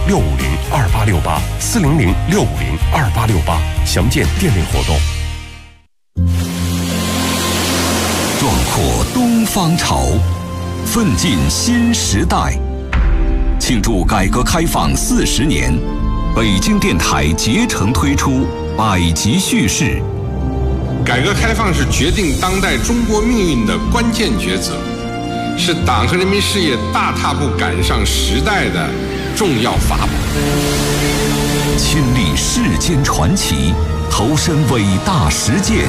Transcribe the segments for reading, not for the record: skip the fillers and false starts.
400-650-2868，400-650-2868，详见店内活动。 壮阔东方潮，奋进新时代。庆祝改革开放40年，北京电台竭诚推出百集叙事。 改革开放是决定当代中国命运的关键抉择，是党和人民事业大踏步赶上时代的重要法宝。 亲历世间传奇，投身伟大实践，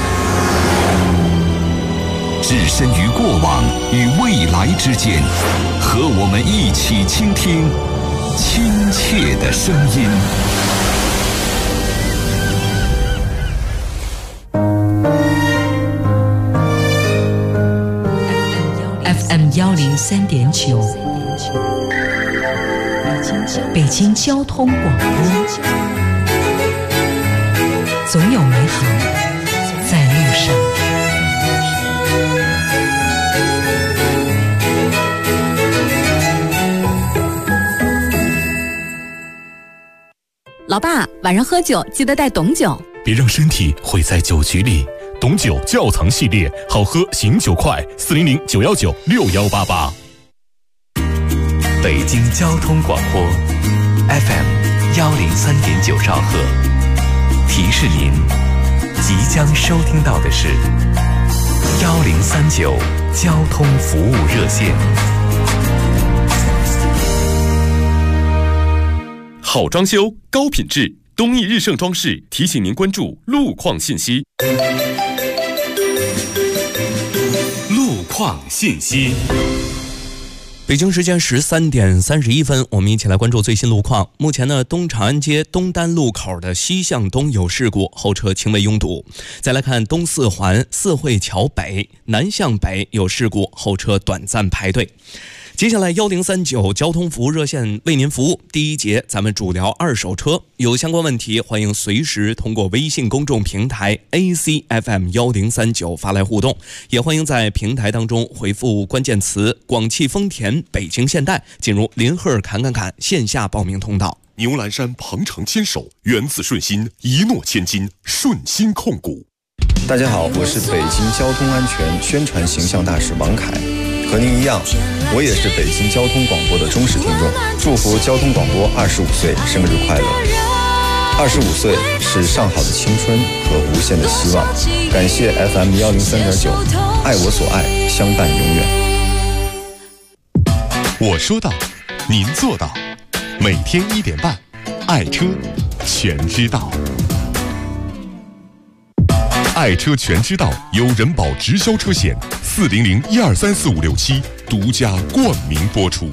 置身于过往与未来之间，和我们一起倾听亲切的声音。 FM 103.9，北京交通广播，总有美好在路上。 老爸，晚上喝酒记得带董酒， 别让身体毁在酒局里。董酒窖藏系列，好喝醒酒快，400-919-6188。 北京交通广播 FM 103.9兆赫，提示您即将收听到的是1039交通服务热线。 好装修，高品质，东义日盛装饰提醒您关注路况信息。路况信息。 北京时间13点31分，我们一起来关注最新路况。目前呢，东长安街东单路口的西向东有事故，后车轻微拥堵。再来看东四环四惠桥北南向北有事故，后车短暂排队。接下来1039交通服务热线为您服务。第一节咱们主聊二手车，有相关问题欢迎随时通过微信公众平台 ACFM 1039发来互动，也欢迎在平台当中回复关键词广汽丰田北京现代，进入林赫侃线下报名通道。 牛栏山鹏程牵手，源自顺心，一诺千金，顺心控股。 大家好，我是北京交通安全宣传形象大使王凯。和您一样，我也是北京交通广播的忠实听众，祝福交通广播25岁生日快乐！25岁是上好的青春和无限的希望。感谢 FM 103.9，爱我所爱，相伴永远。 我说到，您做到，每天1点半，爱车全知道。爱车全知道由人保直销车险400-1234567独家冠名播出。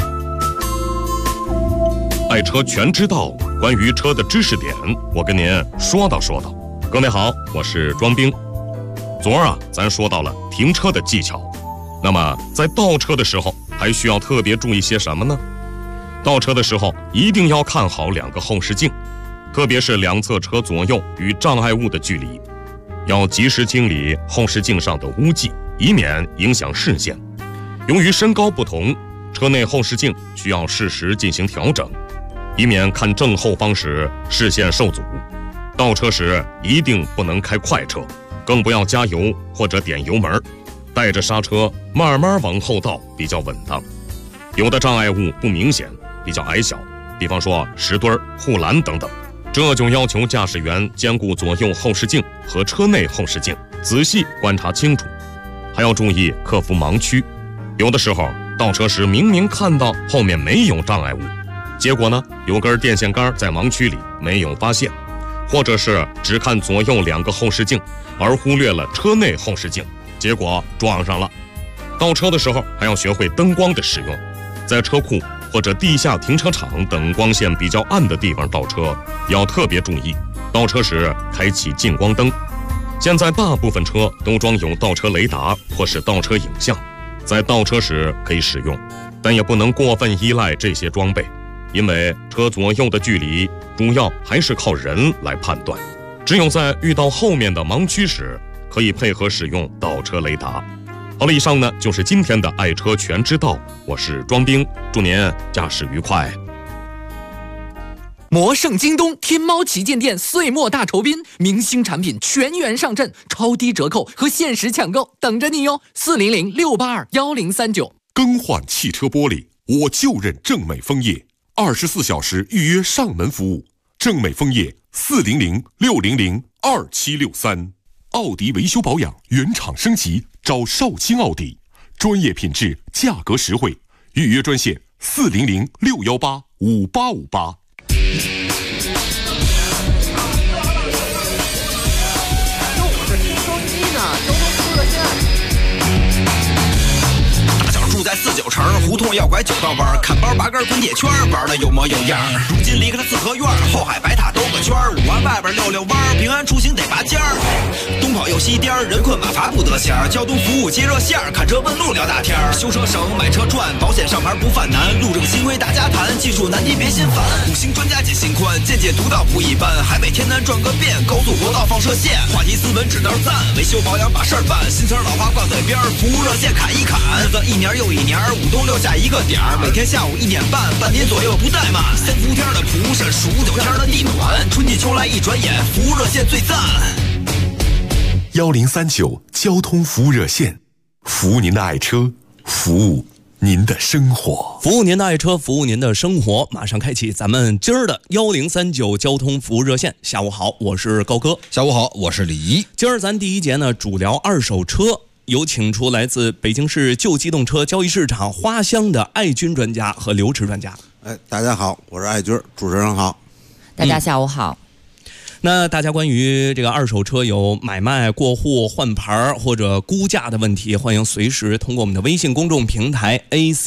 爱车全知道，关于车的知识点，我跟您说道。各位好，我是庄兵。昨儿咱说到了停车的技巧，那么在倒车的时候还需要特别注意些什么呢？倒车的时候一定要看好2个后视镜，特别是两侧车左右与障碍物的距离。要及时清理后视镜上的污迹，以免影响视线。由于身高不同，车内后视镜需要适时进行调整，以免看正后方时视线受阻。倒车时一定不能开快车，更不要加油或者点油门，带着刹车慢慢往后倒比较稳当。有的障碍物不明显，比较矮小，比方说石墩、护栏等等，这就要求驾驶员兼顾左右后视镜和车内后视镜，仔细观察清楚。还要注意克服盲区，有的时候倒车时明明看到后面没有障碍物，结果呢有根电线杆在盲区里没有发现，或者是只看左右2个后视镜而忽略了车内后视镜，结果撞上了。倒车的时候还要学会灯光的使用，在车库或者地下停车场等光线比较暗的地方倒车，要特别注意，倒车时开启近光灯。现在大部分车都装有倒车雷达或是倒车影像，在倒车时可以使用，但也不能过分依赖这些装备，因为车左右的距离主要还是靠人来判断，只有在遇到后面的盲区时，可以配合使用倒车雷达。好了，以上呢就是今天的爱车全知道，我是庄兵，祝您驾驶愉快。 魔圣京东天猫旗舰店岁末大酬宾，明星产品全员上阵，超低折扣和限时抢购等着你哟！400-682-1039。 更换汽车玻璃，我就认正美枫叶，24小时预约上门服务。正美枫叶400-600-2763。奥迪维修保养原厂升级，找绍兴奥迪，专业品质，价格实惠。预约专线400-618-5858。 住在49城，胡同要拐9道弯，看包8根滚铁圈，玩的有模有样。如今离开了四合院，后海白塔兜个圈，5环外边溜溜弯，平安出行得拔尖儿。东跑右西颠，人困马乏不得闲。交通服务接热线，看车问路聊大天。修车省，买车赚，保险上牌不犯难。路政新规大家谈，技术难题别心烦。5星专家解心宽，见解独到不一般。海北天南转个遍，高速国道放射线，话题斯文指道赞，维修保养把事儿办。新词老话挂嘴边，服务热线砍一砍。日子一年又一年，5东6下一个点儿，每天下午1点半，半年左右不怠慢。3伏天的蒲山，15、9天的地暖，春季秋来一转眼，服务热线最赞。 1039交通服务热线，服务您的爱车，服务您的生活， 服务您的爱车，服务您的生活。马上开启咱们今儿的1039交通服务热线。下午好，我是高哥。 下午好，我是李怡。 今儿咱第一节呢，主聊二手车。有请出来自北京市旧机动车交易市场花乡的爱军专家和刘驰专家。 大家好，我是爱军，主持人好。 大家下午好。 那大家关于这个二手车有买卖、过户、换牌或者估价的问题，欢迎随时通过我们的微信公众平台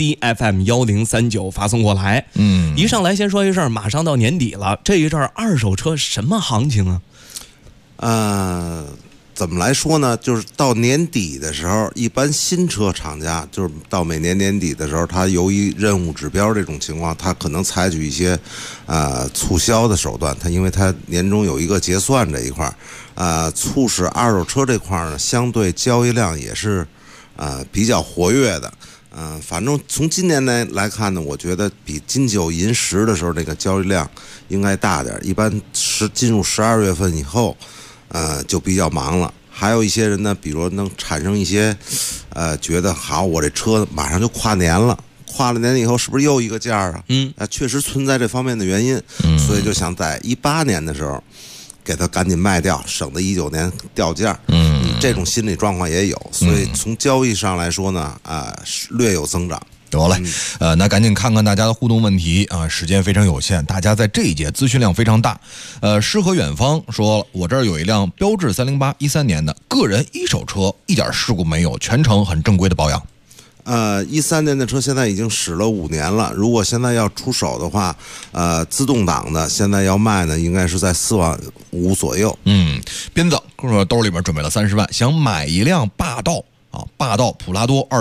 ACFM1039 发送过来。一上来先说一声，马上到年底了，这一阵二手车什么行情啊？怎么来说呢？就是到年底的时候，一般新车厂家就是到每年年底的时候，它由于任务指标这种情况，它可能采取一些促销的手段。它因为它年终有一个结算这一块促使二手车这块呢，相对交易量也是比较活跃的。反正从今年来看呢，我觉得比金9银10的时候那个交易量应该大点。一般进入12月份以后。就比较忙了。还有一些人呢，比如能产生一些，觉得好，我这车马上就跨年了，跨了年以后是不是又一个价啊？确实存在这方面的原因，所以就想在18年的时候给它赶紧卖掉，省得19年掉价。这种心理状况也有，所以从交易上来说呢，略有增长。 得嘞，那赶紧看看大家的互动问题啊！时间非常有限，大家在这一节资讯量非常大。诗和远方说了，我这儿有一辆标致308 13年的个人一手车，一点事故没有，全程很正规的保养。 13年的车现在已经使了5年了，如果现在要出手的话，自动挡的现在要卖呢，应该是在4万5左右。 斌子说兜里边准备了30万，想买一辆霸道普拉多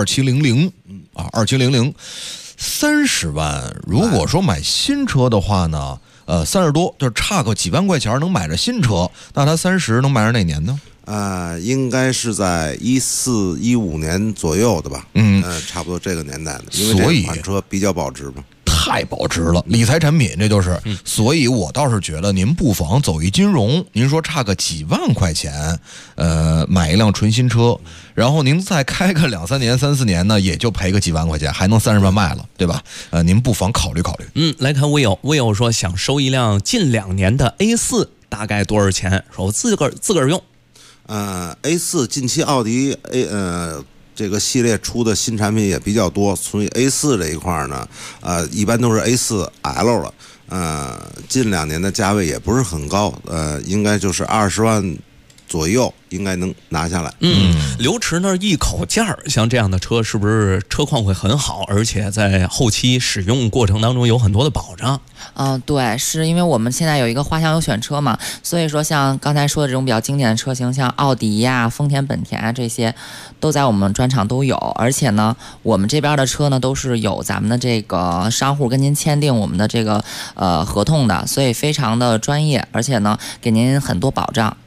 2700。2700，30万。如果说买新车的话呢，30多，就是差个几万块钱能买着新车，那他30能买着哪年呢？ 应该是在14、15年左右的吧。差不多这个年代的，因为这款车比较保值嘛。 太保值了，理财产品这就是，所以我倒是觉得您不妨走一金融。您说差个几万块钱，买一辆纯新车，然后您再开个2、3年、3、4年呢，也就赔个几万块钱，还能30万卖了，对吧？您不妨考虑考虑。 来看微友说想收一辆近2年的 A4，大概多少钱？说我自个儿用。 A4 近期奥迪这个系列出的新产品也比较多，所以 A4 这一块呢，一般都是 A4L 了，近2年的价位也不是很高，应该就是20万左右，应该能拿下来。 刘驰那一口价，像这样的车是不是车况会很好，而且在后期使用过程当中有很多的保障？ 对，是因为我们现在有一个花乡有选车嘛，所以说像刚才说的这种比较经典的车型，像奥迪呀、丰田、本田啊这些，都在我们专场都有。而且呢，我们这边的车呢都是有咱们的这个商户跟您签订我们的这个合同的，所以非常的专业，而且呢给您很多保障。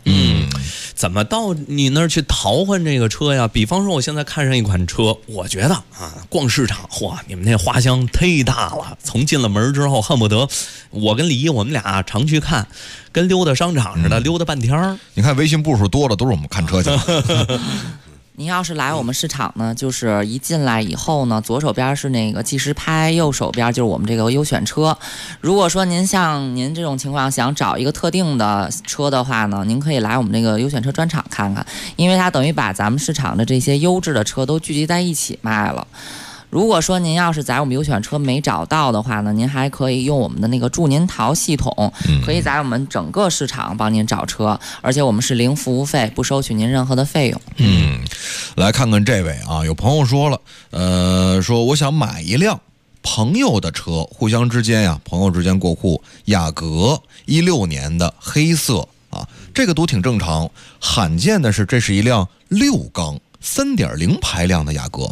怎么到你那儿去淘换这个车呀？比方说，我现在看上一款车，我觉得啊，逛市场，哇，你们那花箱忒大了，从进了门之后，恨不得我跟李毅我们俩常去看，跟溜达商场似的，溜达半天儿。 你看微信步数多了，都是我们看车去了。 您要是来我们市场呢，就是一进来以后呢，左手边是那个计时拍，右手边就是我们这个优选车。如果说您像您这种情况想找一个特定的车的话呢，您可以来我们这个优选车专场看看，因为它等于把咱们市场的这些优质的车都聚集在一起卖了。如果说您要是在我们优选车没找到的话呢，您还可以用我们的那个助您淘系统，可以在我们整个市场帮您找车，而且我们是零服务费，不收取您任何的费用。 来看看这位啊，有朋友说了，说我想买一辆朋友的车，互相之间呀，朋友之间过户，雅阁16年的黑色啊，这个都挺正常。罕见的是，这是一辆6缸3.0排量的雅阁。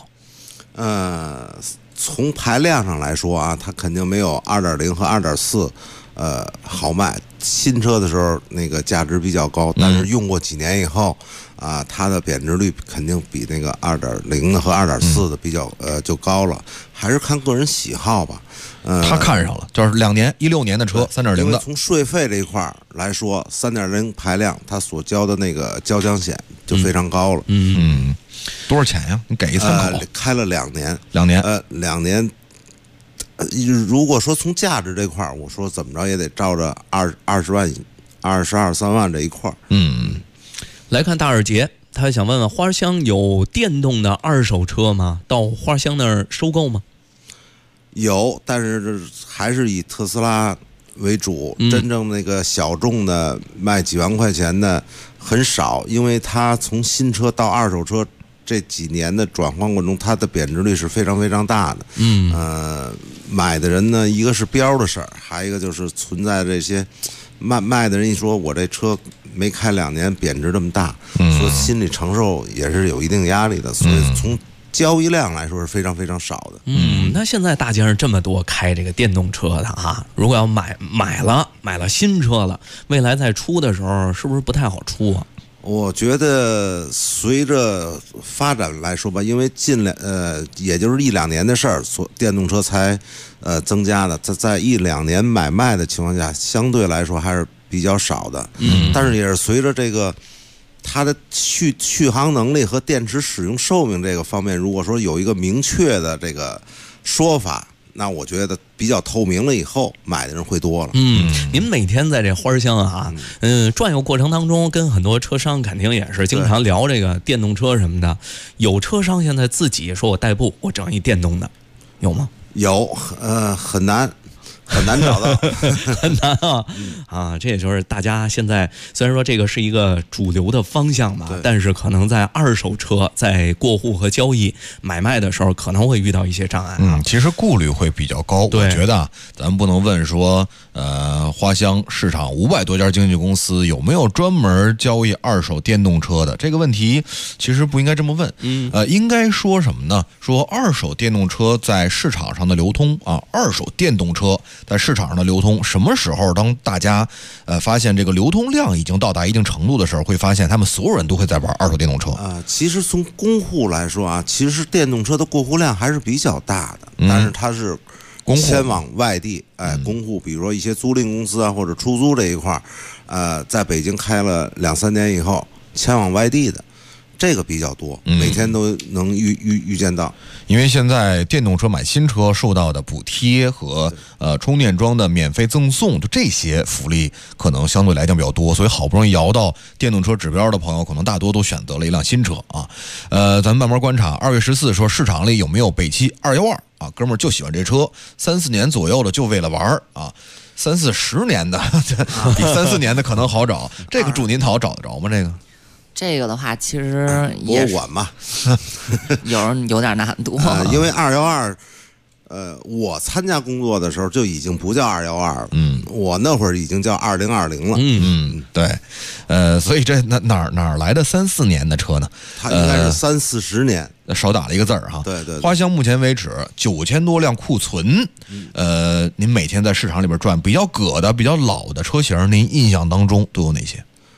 从排量上来说啊，它肯定没有2.0和2.4好卖。新车的时候那个价值比较高，但是用过几年以后啊，它的贬值率肯定比那个2.0的和2.4的比较就高了，还是看个人喜好吧。 他看上了，就是16年的车3.0的。 因为从税费这一块来说，3.0排量它所交的那个交强险就非常高了。 多少钱呀？你给一参考。 开了2年。2年。如果说从价值这块儿，我说怎么着也得照着20万、22、3万这一块儿。 来看大二杰，他想问问花乡有电动的二手车吗？到花乡那儿收购吗？ 有，但是还是以特斯拉为主，真正那个小众的卖几万块钱的很少，因为它从新车到二手车这几年的转换过程中，它的贬值率是非常非常大的。买的人呢，一个是标的事儿，还有一个就是存在这些卖的人一说我这车没开2年贬值这么大，所以心理承受也是有一定压力的，所以从交易量来说是非常非常少的。 那现在大街上这么多开这个电动车的啊，如果要买了新车了，未来再出的时候是不是不太好出啊？ 我觉得随着发展来说吧，因为也就是1-2年的事儿，电动车才增加的，在1-2年买卖的情况下，相对来说还是比较少的。但是也是随着这个它的续航能力和电池使用寿命这个方面，如果说有一个明确的这个说法，那我觉得比较透明了以后，买的人会多了。 您每天在这花乡啊，转悠过程当中，跟很多车商肯定也是经常聊这个电动车什么的。有车商现在自己说我代步，我整一电动的，有吗？ 有，很难找到， 很难啊！这也就是大家现在虽然说这个是一个主流的方向吧，但是可能在二手车在过户和交易买卖的时候，可能会遇到一些障碍其实顾虑会比较高。我觉得咱们不能问说，花乡市场500多家经纪公司有没有专门交易二手电动车的这个问题，其实不应该这么问。应该说什么呢？说二手电动车在市场上的流通啊，二手电动车在市场上的流通，什么时候当大家发现这个流通量已经到达一定程度的时候，会发现他们所有人都会在玩二手电动车。 其实从公户来说啊，其实电动车的过户量还是比较大的，但是它是迁往外地，公户，比如说一些租赁公司啊或者出租这一块在北京开了2-3年以后迁往外地的。这个比较多，每天都能预见到。 因为现在电动车买新车受到的补贴和充电桩的免费赠送，就这些福利可能相对来讲比较多，所以好不容易摇到电动车指标的朋友，可能大多都选择了一辆新车啊。咱们慢慢观察。2月14说市场里有没有北汽212啊？哥们儿就喜欢这车，3-4年左右的就为了玩啊。3-40年的比3-4年的可能好找，这个祝您淘找得着吗？ 这个的话，其实也博物馆嘛， 有点难度。 因为212，我参加工作的时候就已经不叫212了，我那会儿已经叫2020了。 对，所以这哪来的3-4年的车呢？ 它应该是30-40年， 少打了一个字儿哈。 对。 花乡目前为止9000多辆库存，您每天在市场里边转，比较葛的、比较老的车型，您印象当中都有哪些？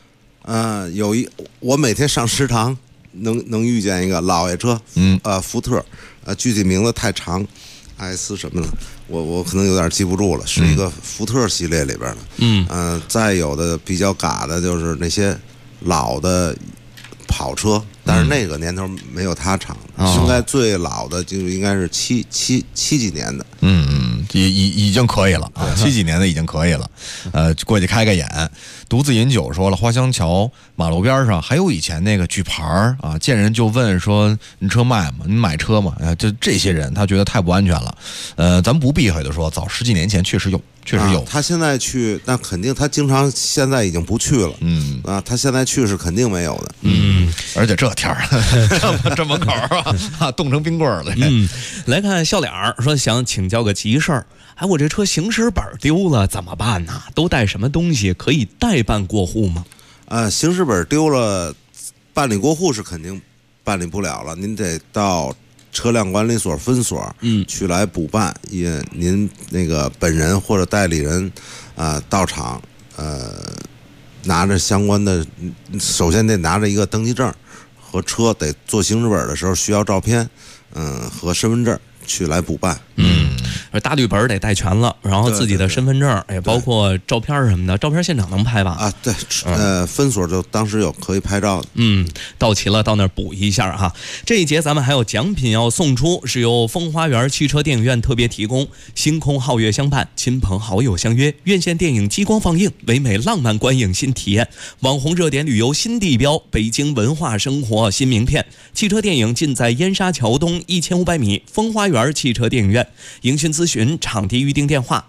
我每天上食堂能遇见一个老爷车，福特，具体名字太长，S 什么的，我可能有点记不住了，是一个福特系列里边的。再有的比较嘎的就是那些老的跑车，但是那个年头没有它长，应该最老的就应该是七几年的。 已经可以了啊，7几年的已经可以了。过去开个眼。独自饮酒说了，花乡桥马路边上还有以前那个举牌啊，见人就问说你车卖吗？你买车吗？就这些人他觉得太不安全了。咱不避讳的说，早10几年前确实有。 他现在去，那肯定他经常现在已经不去了。他现在去是肯定没有的。 而且这天儿这门口啊，冻成冰棍了。 来看笑脸儿说想请教个急事儿，我这车行驶本丢了怎么办呢？都带什么东西可以代办过户吗？ 行驶本丢了，办理过户是肯定办理不了了，您得到车辆管理所分所去来补办，您那个本人或者代理人到场拿着相关的，首先得拿着一个登记证和车，得做行驶本的时候需要照片和身份证去来补办。 大绿本得带全了，然后自己的身份证也包括照片什么的，照片现场能拍吧？ 对，分所就当时有可以拍照的。 到齐了到那儿补一下哈。这一节咱们还有奖品要送出，是由风花园汽车电影院特别提供，星空皓月相伴，亲朋好友相约，院线电影激光放映，唯美浪漫观影新体验，网红热点旅游新地标，北京文化生活新名片。汽车电影尽在燕莎桥东1500米风花园汽车电影院。营询咨询场地预订电话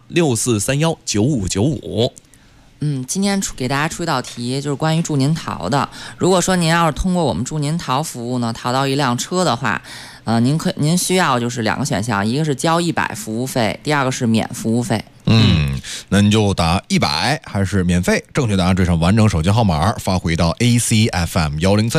6431959595。 今天给大家出一道题，就是关于祝您淘的。如果说您要是通过我们祝您淘服务呢，淘到一辆车的话，您需要就是2个选项，一个是交100服务费，第2个是免服务费。 那你就打100还是免费？正确答案缀上完整手机号码，发回到 ACFM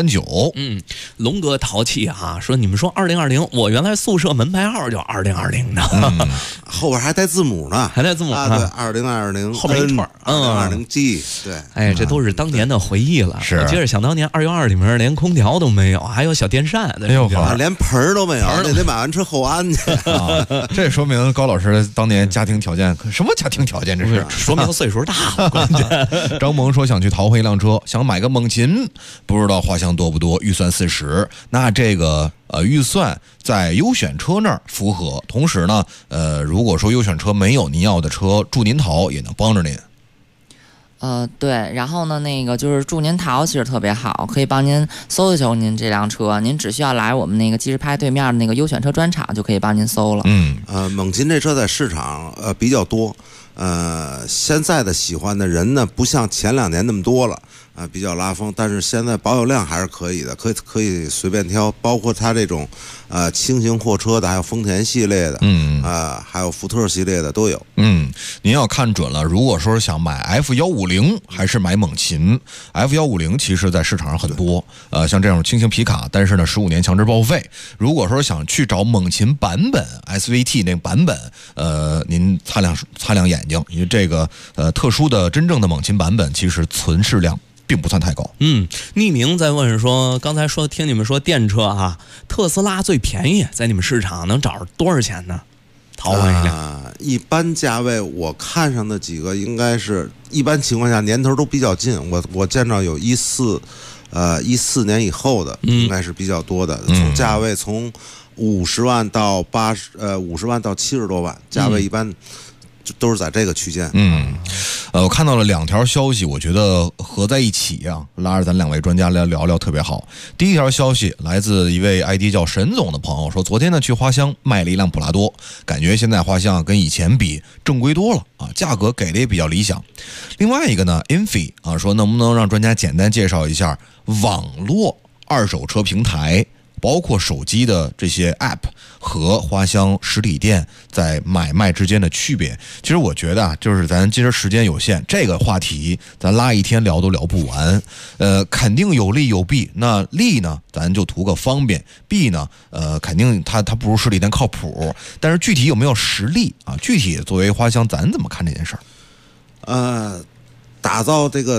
1039。 龙哥淘气啊，说你们说2020，我原来宿舍门牌号叫2020的， 后边还带字母呢， 还带字母对，2020 后面一串 2020G， 对，这都是当年的回忆了。 是， 我接着想当年2月2里面连空调都没有，还有小电扇的， 连盆儿都没有，得买完车后安去。 这说明高老师当年家庭条件，什么家庭条件？这是说明岁数大了。关键张萌说想去淘回一辆车，想买个猛禽，不知道花项多不多，预算40，那这个预算在优选车那儿符合。同时呢，如果说优选车没有您要的车，祝您淘也能帮着您。 对，然后呢，那个就是祝您淘其实特别好，可以帮您搜一搜您这辆车，您只需要来我们那个即时拍对面的那个优选车专场就可以帮您搜了。 猛禽这车在市场比较多，现在的喜欢的人呢，不像前2年那么多了。比较拉风，但是现在保有量还是可以的，可以随便挑，包括它这种轻型货车的，还有丰田系列的，还有福特系列的都有。 您要看准了，如果说想买 F150还是买猛禽 ，F150其实在市场上很多，像这种轻型皮卡，但是呢15年强制报废。如果说想去找猛禽版本 SVT 那个版本，您擦亮眼睛，因为这个特殊的真正的猛禽版本其实存世量并不算太高。 匿名在问说，刚才说听你们说电车啊，特斯拉最便宜，在你们市场能找着多少钱呢？淘换一辆一般价位我看上的几个应该是一般情况下年头都比较近，我见着有14年以后的应该是比较多的，从价位从50万到50万到70多万，价位一般都是在这个区间。 我看到了2条消息，我觉得合在一起啊，拉着咱2位专家来聊聊特别好。第一条消息来自一位 ID 叫沈总的朋友，说昨天呢去花乡卖了一辆普拉多，感觉现在花乡跟以前比正规多了啊，价格给的也比较理想。另外一个呢 Infi 啊，说能不能让专家简单介绍一下网络二手车平台，包括手机的这些 App 和花乡实体店在买卖之间的区别。其实我觉得啊，就是咱今儿时间有限，这个话题咱拉一天聊都聊不完。肯定有利有弊。那利呢，咱就图个方便；弊呢，肯定它不如实体店靠谱。但是具体有没有实力啊？具体作为花乡，咱怎么看这件事儿？ 打造这个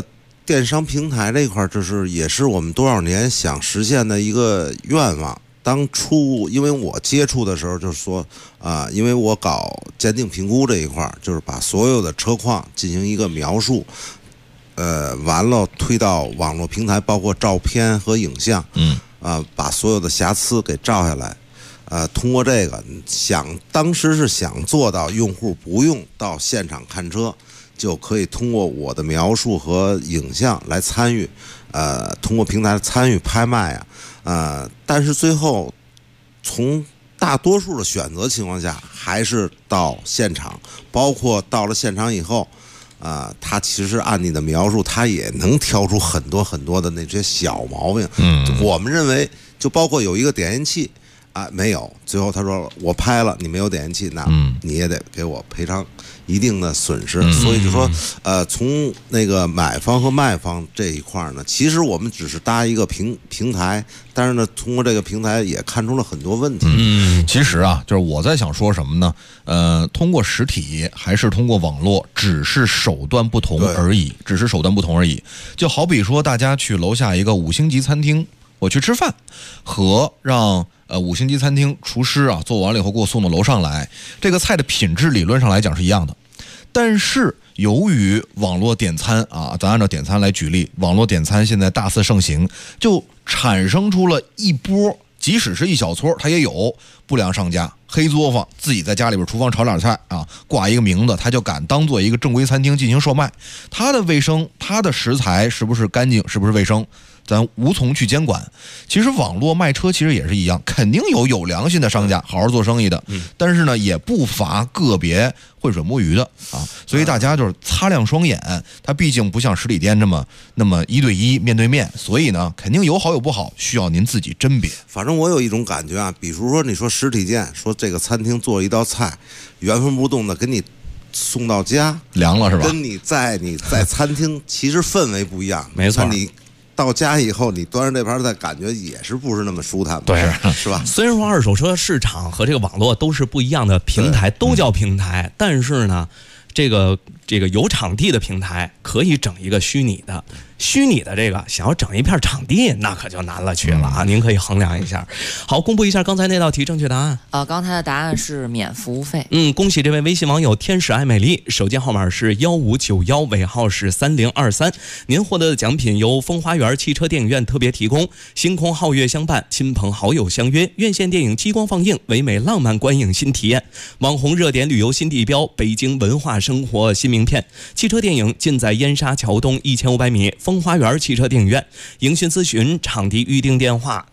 电商平台这一块，也是我们多少年想实现的一个愿望。当初因为我接触的时候，就是说因为我搞鉴定评估这一块，就是把所有的车况进行一个描述，完了推到网络平台，包括照片和影像，把所有的瑕疵给照下来。通过这个当时是想做到用户不用到现场看车，就可以通过我的描述和影像来参与，通过平台参与拍卖但是最后从大多数的选择情况下，还是到现场，包括到了现场以后，他其实按你的描述，他也能挑出很多很多的那些小毛病。我们认为，就包括有一个点烟器。没有，最后他说我拍了，你没有点烟器，那你也得给我赔偿一定的损失。所以就说，从那个买方和卖方这一块呢，其实我们只是搭一个平台，但是呢，通过这个平台也看出了很多问题。 其实就是我在想说什么呢？通过实体还是通过网络，只是手段不同而已，就好比说，大家去楼下一个5星级餐厅，我去吃饭，和让5星级餐厅厨师做完了以后给我送到楼上来，这个菜的品质理论上来讲是一样的。但是由于网络点餐咱按照点餐来举例，网络点餐现在大肆盛行，就产生出了一波，即使是一小撮，它也有不良商家、黑作坊，自己在家里边厨房炒点菜挂一个名字，他就敢当做一个正规餐厅进行售卖。它的卫生，它的食材是不是干净，是不是卫生，咱无从去监管。其实网络卖车其实也是一样，肯定有良心的商家好好做生意的，但是呢也不乏个别浑水摸鱼的所以大家就是擦亮双眼，它毕竟不像实体店那么1对1面对面，所以呢肯定有好有不好，需要您自己甄别。 反正我有一种感觉比如说你说实体店，说这个餐厅做一道菜原封不动的给你送到家， 凉了是吧？ 跟你在餐厅其实氛围不一样， 没错。 你到家以后，你端上这盘菜，感觉也是不是那么舒坦， 对， 是吧？ 虽然说二手车市场和这个网络都是不一样的平台，都叫平台，但是呢，这个有场地的平台可以整一个虚拟的这个想要整一片场地，那可就难了去了您可以衡量一下。好，公布一下刚才那道题正确答案。 刚才的答案是免服务费。 恭喜这位微信网友天使爱美丽，手机号码是1591，尾号是3023。您获得的奖品由风花园汽车电影院特别提供，星空皓月相伴，亲朋好友相约，院线电影激光放映，唯美浪漫观影新体验，网红热点旅游新地标，北京文化生活新名片。汽车电影尽在燕莎桥东1500米风花园汽车电影院，营讯咨询场地预订电话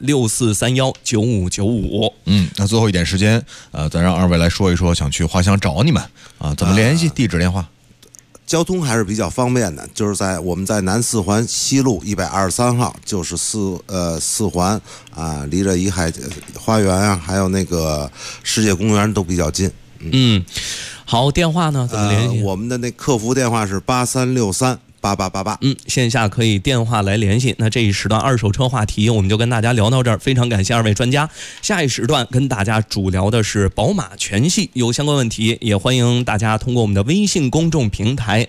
64319595。 那最后一点时间，咱让二位来说一说想去花乡找你们怎么联系，地址电话。 交通还是比较方便的，就是我们在南四环西路123号，就是四环离着怡海花园还有那个世界公园都比较近。 好，电话呢怎么联系？ 我们的那客服电话是83638888。 线下可以电话来联系。那这一时段二手车话题我们就跟大家聊到这儿，非常感谢二位专家。下一时段跟大家主聊的是宝马全系，有相关问题也欢迎大家通过我们的微信公众平台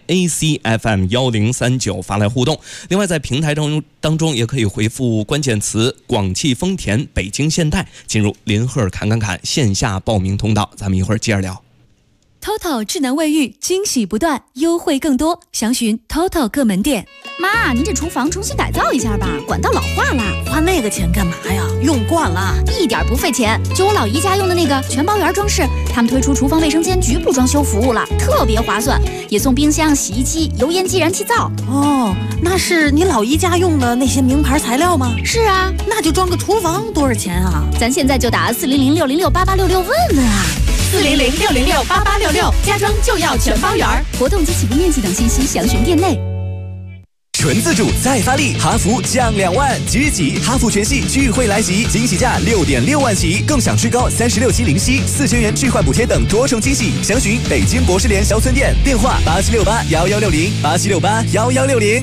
ACFM1039 发来互动。另外在平台当中也可以回复关键词广汽丰田北京现代，进入林鹤侃线下报名通道。咱们一会儿接着聊。 TOTO 智能卫浴惊喜不断，优惠更多，详询 TOTO 各门店。 妈，您这厨房重新改造一下吧，管道老化了。 花那个钱干嘛呀？用惯了， 一点不费钱。就我老姨家用的那个全包圆装饰，他们推出厨房卫生间局部装修服务了，特别划算，也送冰箱、洗衣机、油烟机、燃气灶。 那是你老姨家用的那些名牌材料吗？ 是啊， 那就装个厨房多少钱啊？ 咱现在就打400-606-8866问问啊。 400-606-8866，家装就要全包圆。 活动及起步面积等信息详询店内。 纯自主再发力，哈弗降2万，即日起哈弗全系钜惠来袭，惊喜价6.6万起，更享最高36期零息、4000元置换补贴等多重惊喜。详询北京博士联销村店，电话87681160，87681160。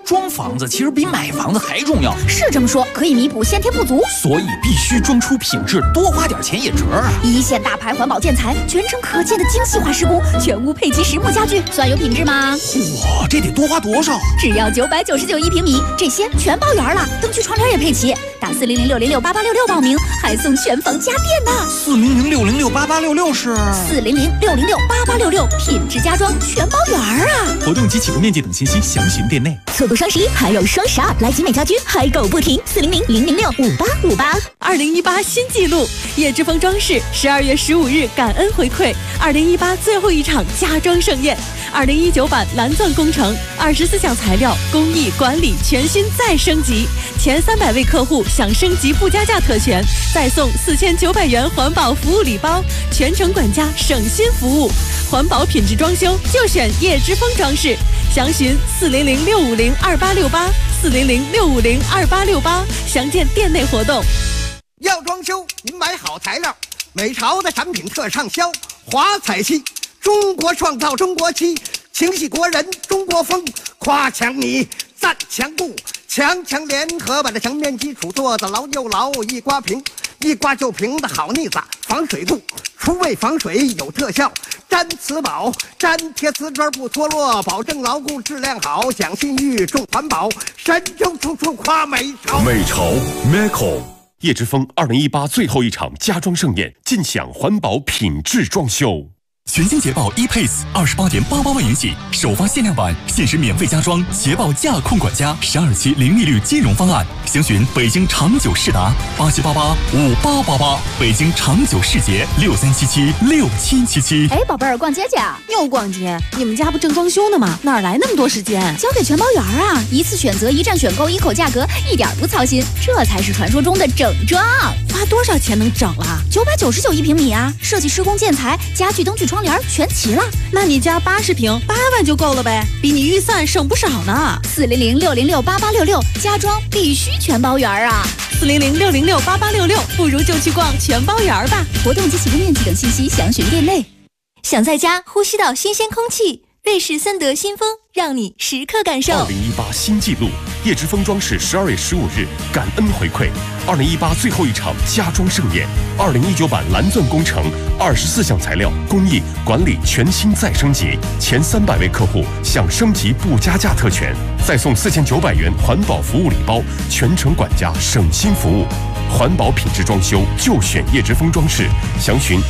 装房子其实比买房子还重要。 是这么说，可以弥补先天不足， 所以必须装出品质，多花点钱也值啊！ 一线大牌环保建材，全程可见的精细化施工，全屋配齐实木家具，算有品质吗？ 哇，这得多花多少？ 只要999一平米，这些全包圆了，灯具窗帘也配齐。打400-606-8866报名，还送全房家电呢。 400-606-8866是 400-606-8866，品质家装全包圆啊！ 活动及启动面积等信息详询店内。 错过双11还有双12，来集美家居嗨购不停，400-006-5858。 2018新纪录，叶之峰装饰12月15日感恩回馈2018最后一场家装盛宴，2019版蓝钻工程24项材料工艺管理全新再升级，前300位客户享升级不加价特权，再送4900元环保服务礼包，全程管家省心服务，环保品质装修就选叶之峰装饰，详询400-650-2868，400-650-2868，详见店内活动。 要装修，您买好材料，美潮的产品特畅销，华彩漆，中国创造中国漆，情系国人中国风，夸墙泥，赞墙布，强联合把这墙面基础做得牢又牢，一刮平，一刮就平的好腻子，防水度，除味防水有特效，粘瓷保，粘贴瓷砖不脱落，保证牢固质量好，讲信誉重环保，神州处处夸美潮。 美潮 Meco。叶之峰2018最后一场家装盛宴，尽享环保品质装修。 全新捷豹 ePace28.88万元起，首发限量版，限时免费加装捷豹驾控管家，12期零利率金融方案，详询北京长久世达87885888，北京长久世捷63776777。 哎，宝贝儿，逛街去啊？ 又逛街？你们家不正装修呢吗？哪来那么多时间？ 交给全包圆啊！一次选择，一站选购，一口价格，一点不操心，这才是传说中的整装。 花多少钱能整了 ？999一平米啊！设计施工建材、家具、灯具、窗帘全齐了。 那你家80平，8万就够了呗，比你预算省不少呢。 400-606-8866，家装必须全包圆啊 ！400-606-8866，不如就去逛全包圆吧。 活动及启动面积等信息详询店内。 想在家呼吸到新鲜空气，瑞士森德新风让你时刻感受。 2018新纪录，叶之峰装饰12月15日感恩回馈，2018最后一场家装盛宴，2019版蓝钻工程24项材料工艺管理全新再升级，前300位客户享升级不加价特权，再送4900元环保服务礼包，全程管家省心服务。环保品质装修就选叶之峰装饰，详询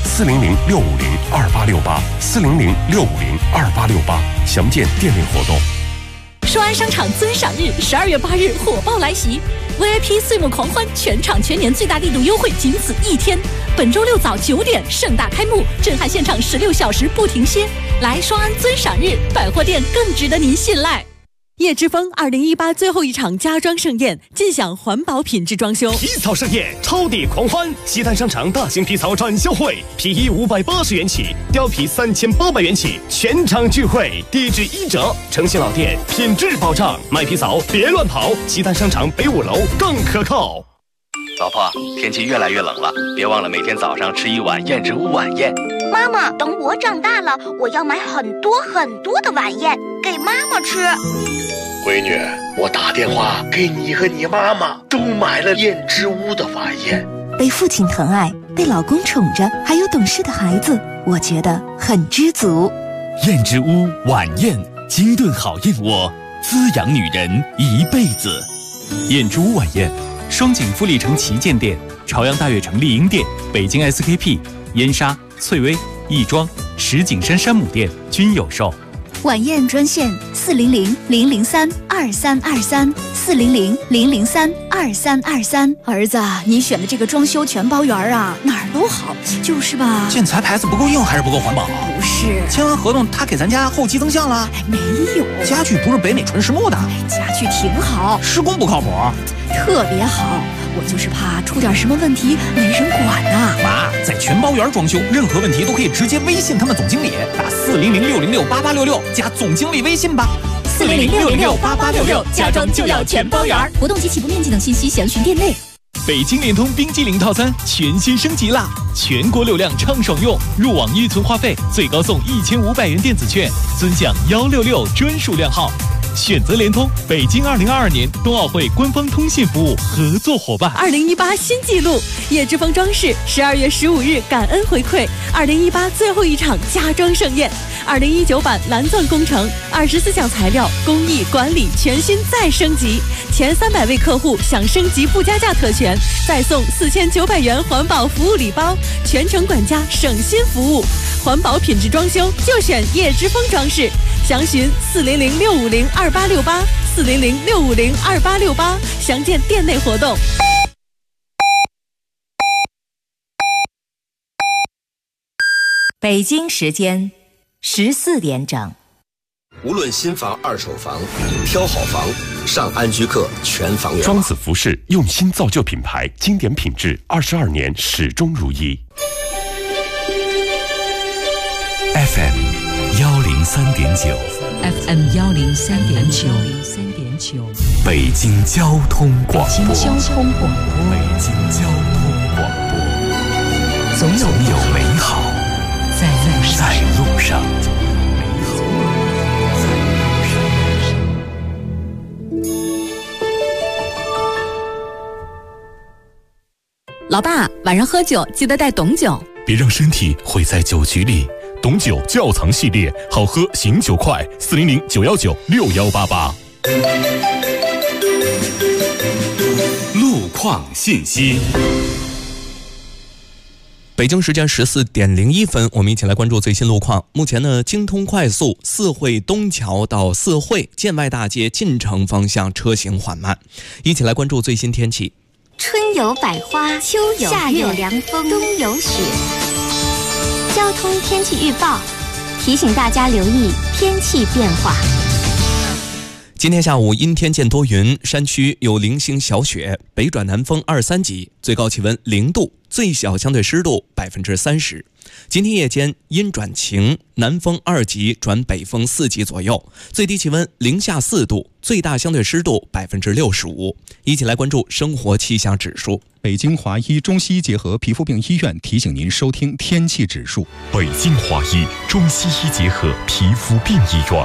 400-650-2868，400-650-2868，详见店内活动。 双安商场尊赏日12月8日火爆来袭 ，VIP 岁末狂欢，全场全年最大力度优惠仅此一天。本周6早9点盛大开幕，震撼现场16小时不停歇。来双安尊赏日，百货店更值得您信赖。 叶之峰2018最后一场家装盛宴，尽享环保品质装修。 皮草盛宴，超抵狂欢！西单商场大型皮草展销会，皮衣580元起，貂皮3800元起，全场聚会，低至1折，诚信老店，品质保障。买皮草别乱跑，西单商场北5楼更可靠。 老婆，天气越来越冷了，别忘了每天早上吃1碗燕之屋晚宴。 妈妈，等我长大了，我要买很多很多的晚宴给妈妈吃。 闺女，我打电话给你和你妈妈都买了燕之屋的晚宴。 被父亲疼爱，被老公宠着，还有懂事的孩子，我觉得很知足。 燕之屋晚宴，精炖好燕窝，滋养女人一辈子。 燕之屋晚宴，双井富力城旗舰店、朝阳大悦城丽婴店、北京 SKP、燕莎、翠微、亦庄、石景山山姆店均有售。 晚宴专线400-003-2323，400-003-2323。儿子，你选的这个装修全包圆啊，哪儿都好，就是吧？ 建材牌子不够硬还是不够环保？ 不是， 签完合同他给咱家后期增项了？ 没有， 家具不是北美纯实木的， 家具挺好， 施工不靠谱， 特别好。我就是怕出点什么问题没人管呐。 妈，在全包圆装修，任何问题都可以直接微信他们总经理，打400-606-8866加总经理微信吧。 400-606-8866，家装就要全包圆。 活动及起步面积等信息详询店内。 北京联通冰激凌套餐全新升级啦！全国流量畅爽用，入网预存话费最高送1500元电子券，尊享166专属量号。 选择联通，北京2022年冬奥会官方通信服务合作伙伴。 2018新纪录，叶之峰装饰12月15日感恩回馈2018最后一场家装盛宴，2019版蓝钻工程24项材料工艺管理全新再升级，前300位客户享升级附加价特权，再送4900元环保服务礼包，全程管家省心服务，环保品质装修就选叶之峰装饰，详询400-650-2868，400-650-2868，详见店内活动。 北京时间14点整。 无论新房、二手房，挑好房，上安居客全房源。 双子服饰用心造就品牌，经典品质，22年始终如一。 FM 103.9 FM 103.9 北京交通广播。 北京交通广播。 北京交通广播。总有美好在路上。 老爸，晚上喝酒记得带董酒， 别让身体毁在酒局里。董酒窖藏系列，好喝醒酒快，400-919-6188。 路况信息。 北京时间14点01分，我们一起来关注最新路况。目前呢，京通快速四惠东桥到四惠建外大街进城方向车行缓慢。一起来关注最新天气。 春有百花，秋有夏有凉风，冬有雪。交通天气预报提醒大家留意天气变化。 今天下午阴天见多云，山区有零星小雪，北转南风2、3级，最高气温0度，最小相对湿度30%。今天夜间阴转晴，南风2级转北风4级左右，最低气温零下4度，最大相对湿度65%。一起来关注生活气象指数。 北京华医中西医结合皮肤病医院提醒您收听天气指数。 北京华医中西医结合皮肤病医院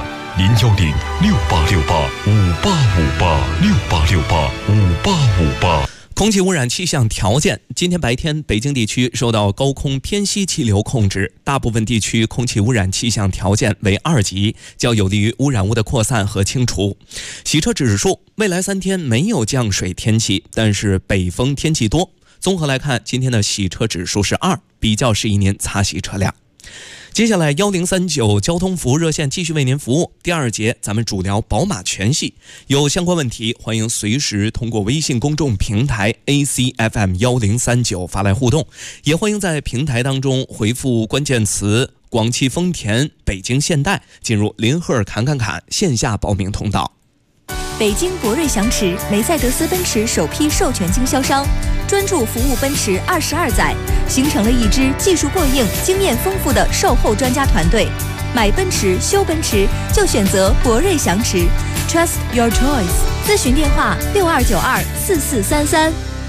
，010-6868-5858，6868-5858。 空气污染气象条件：今天白天，北京地区受到高空偏西气流控制，大部分地区空气污染气象条件为2级，较有利于污染物的扩散和清除。洗车指数：未来3天没有降水天气，但是北风天气多。综合来看，今天的洗车指数是2，比较适宜您擦洗车辆。接下来1039交通服务热线继续为您服务。第2节咱们主聊宝马全系，有相关问题欢迎随时通过微信公众平台 ACFM 1039发来互动，也欢迎在平台当中回复关键词广汽丰田、北京现代，进入林赫侃线下报名通道。 北京博瑞祥驰，梅赛德斯奔驰首批授权经销商，专注服务奔驰22载，形成了一支技术过硬、经验丰富的售后专家团队。买奔驰、修奔驰就选择博瑞祥驰 ，Trust your choice。咨询电话62924433。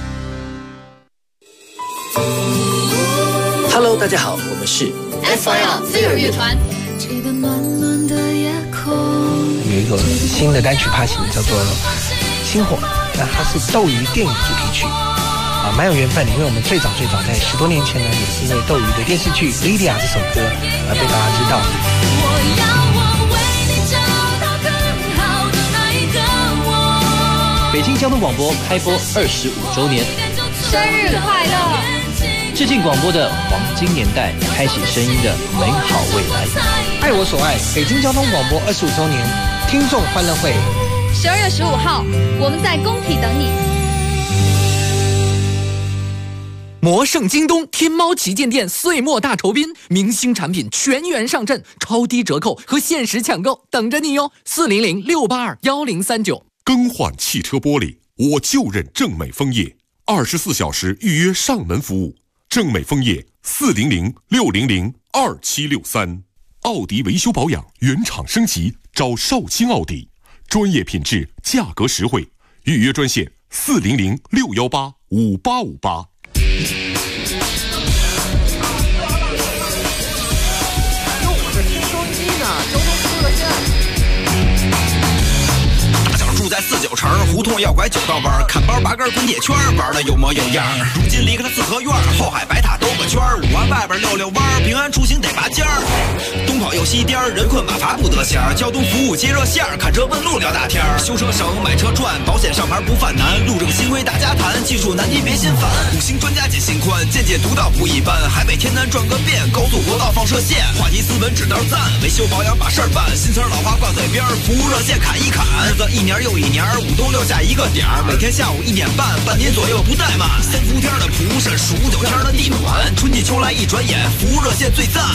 Hello， 大家好，我们是 SYL 自由乐团。 有一个新的单曲发行叫做《星火》，那它是斗鱼电影主题曲啊，蛮有缘分的。因为我们最早在10多年前呢，也是因为斗鱼的电视剧《Lydia》这首歌而被大家知道。 北京交通广播开播25周年， 生日快乐！ 致敬广播的黄金年代，开启声音的美好未来。 爱我所爱，北京交通广播25周年听众欢乐会 ，12月15号，我们在工体等你。 魔圣京东天猫旗舰店岁末大酬宾，明星产品全员上阵，超低折扣和限时抢购等着你哟！400-682-1039。 更换汽车玻璃，我就认正美枫叶，24小时预约上门服务。正美枫叶400-600-2763。奥迪维修保养原厂升级，找绍兴奥迪，专业品质，价格实惠。预约专线400-618-5858。 用我的听收音机呢，交通服务热线。 空要拐9道弯，看包8根滚铁圈，玩的有模有样。如今离开了四合院，后海白塔兜个圈，5环外边溜溜弯，平安出行得拔尖儿。东跑又西颠，人困马乏不得闲。交通服务接热线，看车问路聊大天。修车省，买车赚，保险上牌不犯难。路政新规大家谈，技术难题别心烦。5星专家解心宽，见解独到不一般。海北天南转个遍，高速国道放射线，话题斯文指道赞，维修保养把事儿办。新词老话挂嘴边，服务热线砍一砍。日子一年又一年，5冬6夏一个点儿，每天下午1点半，半年左右不怠慢。3伏天的蒲扇，数9天的地暖，春季秋来一转眼，服务热线最赞。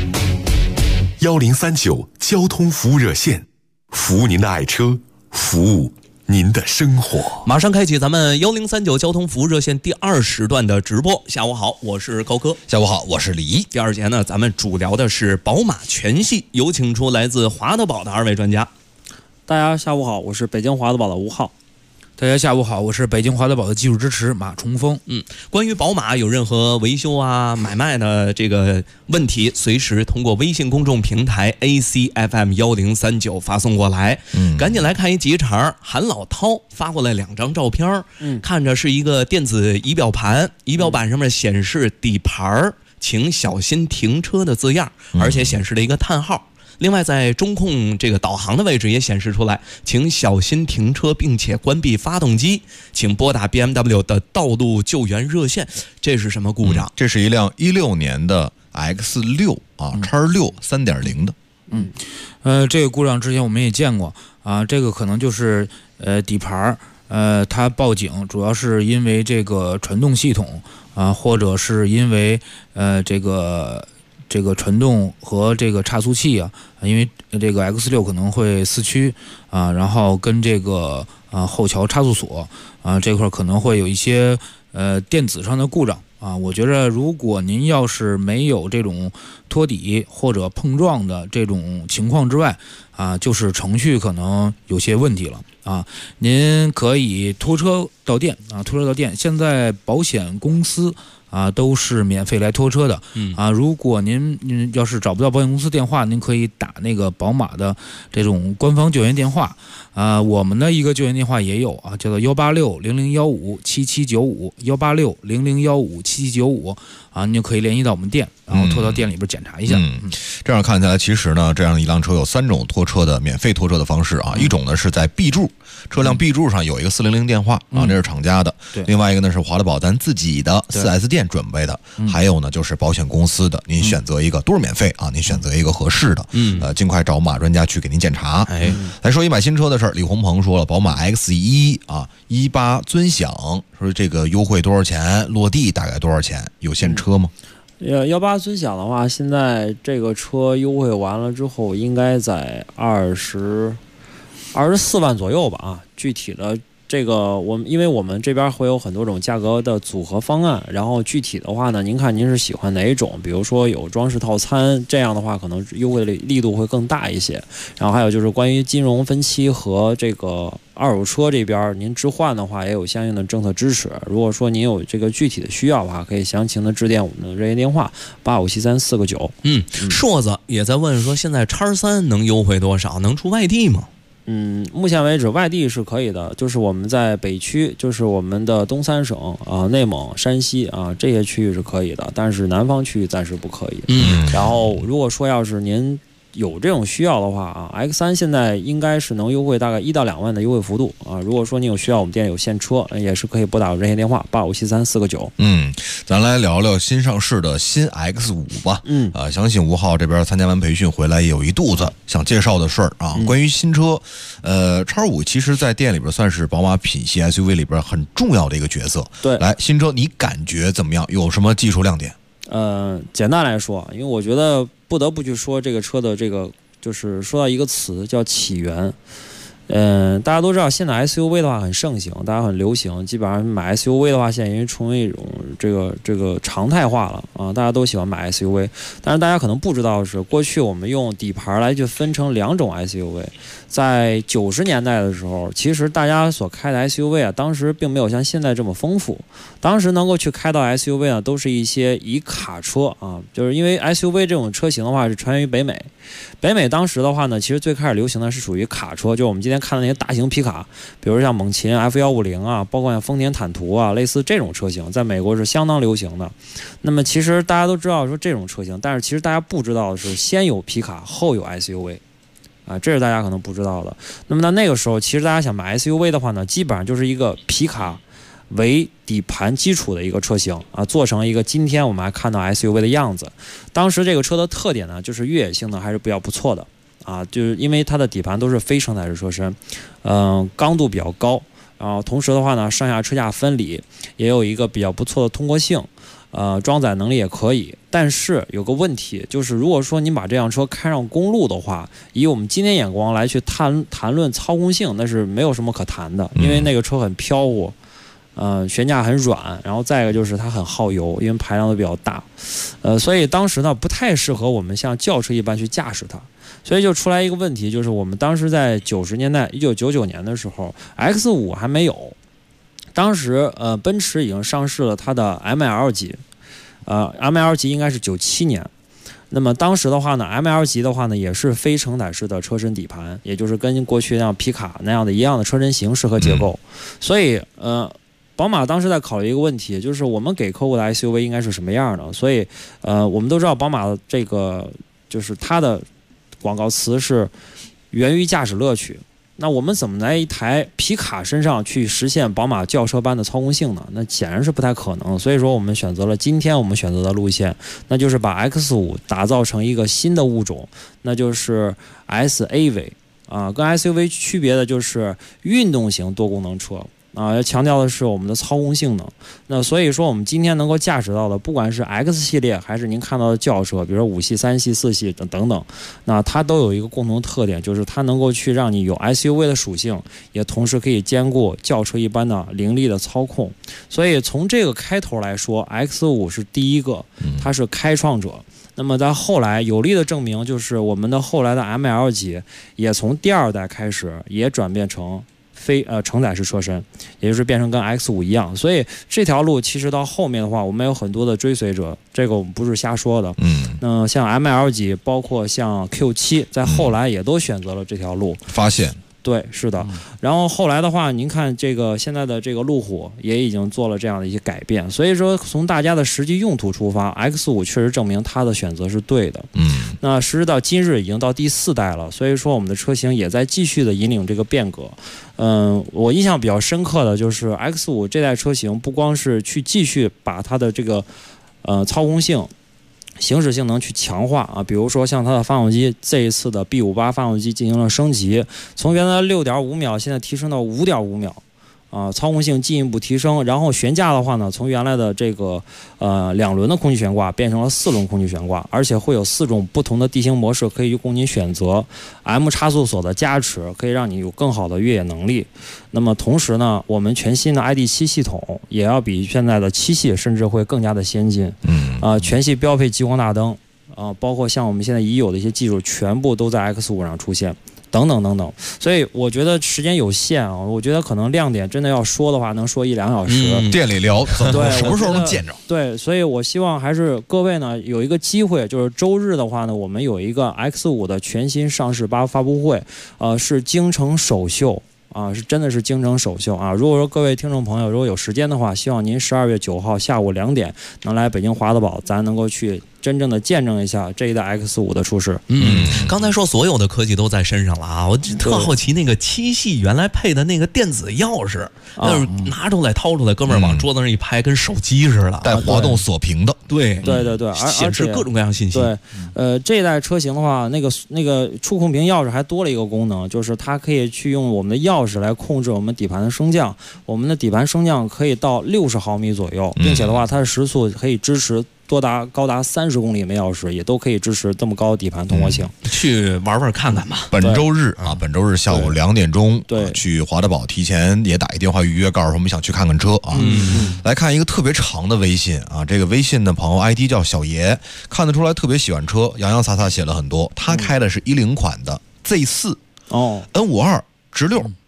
1039交通服务热线，服务您的爱车，服务您的生活。 马上开启咱们1039交通服务热线第2时段的直播。下午好，我是高科。 下午好，我是李一。 第2节呢，咱们主聊的是宝马全系，有请出来自华德宝的2位专家。 大家下午好，我是北京华德宝的吴浩。 大家下午好，我是北京华德宝的技术支持马冲锋。 关于宝马有任何维修啊、买卖的这个问题，随时通过微信公众平台 ACFM1039发送过来。赶紧来看一急茬，韩老涛发过来2张照片，看着是一个电子仪表盘，仪表板上面显示底盘请小心停车的字样，而且显示了一个叹号。另外，在中控这个导航的位置也显示出来，请小心停车，并且关闭发动机，请拨打 BMW 的道路救援热线。这是什么故障？ 这是一辆16年的 X6 啊，X6 3.0的。 这个故障之前我们也见过啊，这个可能就是底盘它报警主要是因为这个传动系统啊，或者是因为这个传动和这个差速器啊，因为这个 X6 可能会四驱啊，然后跟这个后桥差速锁啊这块可能会有一些电子上的故障啊。我觉得如果您要是没有这种脱底或者碰撞的这种情况之外啊，就是程序可能有些问题了啊。您可以拖车到店啊，拖车到店。现在保险公司都是免费来拖车的如果您要是找不到保险公司电话，您可以打那个宝马的这种官方救援电话我们的一个救援电话也有叫做186-0015-7795，186-0015-7795您就可以联系到我们店，然后拖到店里边检查一下。 这样看起来，其实呢，这样一辆车有3种拖车的免费拖车的方式一种呢是在 B 柱，车辆 B 柱上有一个400电话那是厂家的。另外一个呢是华德宝咱自己的4S 店准备的，还有呢就是保险公司的，您选择一个都是免费您选择一个合适的，尽快找马专家去给您检查。来说一买新车的事儿，李鸿鹏说了，宝马 X1 18尊享，说这个优惠多少钱，落地大概多少钱，有现车吗 ？18尊享的话，现在这个车优惠完了之后，应该在24万左右吧具体的这个因为我们这边会有很多种价格的组合方案，然后具体的话呢，您看您是喜欢哪一种？比如说有装饰套餐，这样的话可能优惠的力度会更大一些。然后还有就是关于金融分期和这个二手车这边您置换的话，也有相应的政策支持。如果说您有这个具体的需要的话，可以详情的致电我们的热线电话8573-4个9。 硕子也在问说，现在X3能优惠多少？能出外地吗？ 目前为止外地是可以的，就是我们在北区，就是我们的东三省内蒙、山西这些区域是可以的，但是南方区域暂时不可以。然后如果说要是您有这种需要的话X3现在应该是能优惠大概1到2万的优惠幅度如果说你有需要，我们店有现车，也是可以拨打热线电话8573-4个9。 咱来聊聊新上市的新 X5 吧。相信吴浩这边参加完培训回来也有一肚子想介绍的事儿关于新车，X5 其实在店里边算是宝马品系 SUV 里边很重要的一个角色。 对， 来新车你感觉怎么样？有什么技术亮点？ 简单来说，因为我觉得不得不去说这个车的这个，就是说到一个词叫起源。大家都知道现在 SUV 的话很盛行，大家很流行，基本上买 SUV 的话现在因为成为一种这个常态化了大家都喜欢买 SUV。但是大家可能不知道的是，过去我们用底盘来去分成2种 SUV。在90年代的时候，其实大家所开的 SUV 当时并没有像现在这么丰富。当时能够去开到 SUV 都是一些以卡车就是因为 SUV 这种车型的话是传源于北美， 北美当时的话呢，其实最开始流行的是属于卡车，就是我们今天看的那些大型皮卡，比如像猛禽 F150啊，包括像丰田坦途啊，类似这种车型，在美国是相当流行的。那么其实大家都知道说这种车型，但是其实大家不知道的是，先有皮卡，后有 SUV。这是大家可能不知道的。那么那个时候，其实大家想买 SUV 的话呢，基本上就是一个皮卡为底盘基础的一个车型做成一个今天我们还看到 SUV 的样子。当时这个车的特点呢，就是越野性能还是比较不错的就是因为它的底盘都是非承载式车身，刚度比较高，然后同时的话呢，上下车架分离，也有一个比较不错的通过性。装载能力也可以，但是有个问题，就是如果说你把这辆车开上公路的话，以我们今天眼光来去谈论操控性，那是没有什么可谈的，因为那个车很飘忽，悬架很软，然后再一个就是它很耗油，因为排量都比较大，所以当时呢不太适合我们像轿车一般去驾驶它，所以就出来一个问题，就是我们当时在90年代，1999年的时候 ，X5 还没有。当时奔驰已经上市了它的 ML 级，ML 级应该是97年。那么当时的话呢 ，ML 级的话呢也是非承载式的车身底盘，也就是跟过去那样皮卡那样的一样的车身形式和结构。所以宝马当时在考虑一个问题，就是我们给客户的 SUV 应该是什么样的？所以我们都知道宝马的这个就是它的广告词是源于驾驶乐趣。那我们怎么在一台皮卡身上去实现宝马轿车般的操控性呢？那显然是不太可能。所以说我们选择了今天我们选择的路线，那就是把 X5 打造成一个新的物种，那就是 SAV 跟 SUV 区别的就是运动型多功能车。要强调的是我们的操控性能。那所以说我们今天能够驾驶到的，不管是 X 系列还是您看到的轿车，比如说5系、3系、4系等等，那它都有一个共同特点，就是它能够去让你有 SUV 的属性，也同时可以兼顾轿车一般的凌厉的操控。所以从这个开头来说 ，X5 是第一个，它是开创者。那么在后来有力的证明，就是我们的后来的 ML 级也从第2代开始也转变成非承载式车身，也就是变成跟 X5 一样。所以这条路其实到后面的话，我们有很多的追随者，这个我们不是瞎说的。那像 ML 级，包括像 Q7，在后来也都选择了这条路。 发现。 对，是的。然后后来的话，您看这个现在的这个路虎也已经做了这样的一些改变。所以说，从大家的实际用途出发 ，X5 确实证明它的选择是对的。那时至到今日已经到第4代了，所以说我们的车型也在继续的引领这个变革。我印象比较深刻的就是 X5 这代车型，不光是去继续把它的这个操控性、行驶性能去强化比如说像它的发动机，这一次的 B58 发动机进行了升级，从原来6.5秒现在提升到5.5秒。操控性进一步提升，然后悬架的话呢，从原来的这个2轮的空气悬挂变成了4轮空气悬挂，而且会有4种不同的地形模式可以供您选择。M 差速锁的加持可以让你有更好的越野能力。那么同时呢，我们全新的 ID.7 系统也要比现在的7系甚至会更加的先进。全系标配激光大灯包括像我们现在已有的一些技术，全部都在 X5 上出现。等等等等，所以我觉得时间有限我觉得可能亮点真的要说的话，能说1-2小时。 店里聊， 对， 什么时候能见着？ 对，所以我希望还是各位呢有一个机会，就是周日的话呢，我们有一个 X5 的全新上市发布会，是京城首秀。是真的是京城首秀如果说各位听众朋友如果有时间的话，希望您12月9号下午2点能来北京华德堡，咱能够去真正的见证一下这一代 X5 的出世。 刚才说所有的科技都在身上了我特好奇那个7系原来配的那个电子钥匙，就是拿出来掏出来，哥们儿往桌子上一拍，跟手机似的， 带滑动锁屏的。 对， 显示各种各样信息。 对，这一代车型的话，那个触控屏钥匙还多了一个功能，就是它可以去用我们的钥匙来控制我们底盘的升降。我们的底盘升降可以到60毫米左右，并且的话，它的时速可以支持高达30公里每小时，也都可以支持这么高的底盘通过性。 去玩玩看看吧。 本周日下午2点钟，去华德堡提前也打一电话预约，告诉我们想去看看车来看一个特别长的微信这个微信的朋友 ID 叫小爷，看得出来特别喜欢车，洋洋洒洒写了很多。他开的是10款的 Z4 N52直6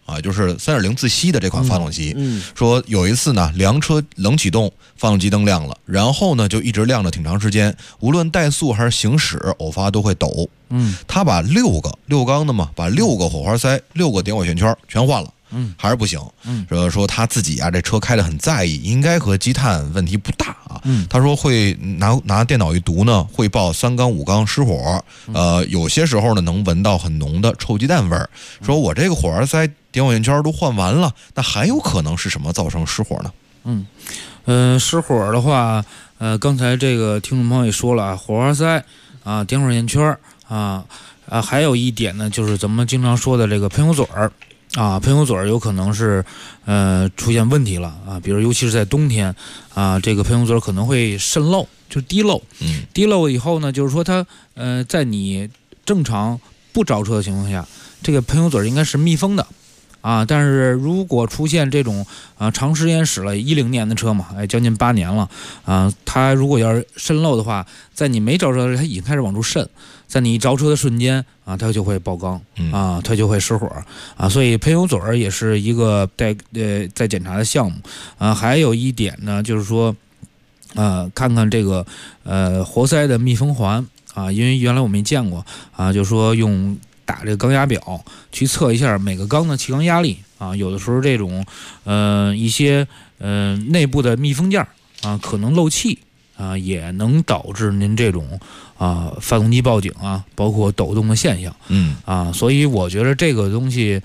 啊，就是3.0自吸的这款发动机，说有一次呢，凉车冷启动，发动机灯亮了，然后呢就一直亮了挺长时间，无论怠速还是行驶，偶发都会抖。他把6缸的嘛，把6个火花塞、6个点火线圈全换了。还是不行。说他自己啊，这车开得很在意，应该和积碳问题不大啊。他说会拿电脑一读呢，汇报3缸5缸失火，有些时候呢能闻到很浓的臭鸡蛋味儿。说我这个火花塞、点火线圈都换完了，那还有可能是什么造成失火呢？失火的话，刚才这个听众朋友也说了啊，火花塞啊，点火线圈啊，还有一点呢，就是咱们经常说的这个喷油嘴儿。喷油嘴有可能是出现问题了啊，比如尤其是在冬天啊，这个喷油嘴可能会渗漏，就是滴漏。滴漏以后呢，就是说它在你正常不着车的情况下，这个喷油嘴应该是密封的啊，但是如果出现这种长时间使了10年的车嘛，将近8年了啊，它如果要是渗漏的话，在你没着车的时候，它已经开始往出渗。在你着车的瞬间啊，它就会爆缸啊，它就会失火啊，所以喷油嘴也是一个在检查的项目啊。还有一点呢，就是说看看这个活塞的密封环啊，因为原来我没见过啊，就是说用打这个缸压表去测一下每个缸的气缸压力啊，有的时候这种一些内部的密封件啊可能漏气啊，也能导致您这种发动机报警啊，包括抖动的现象。所以我觉得这个东西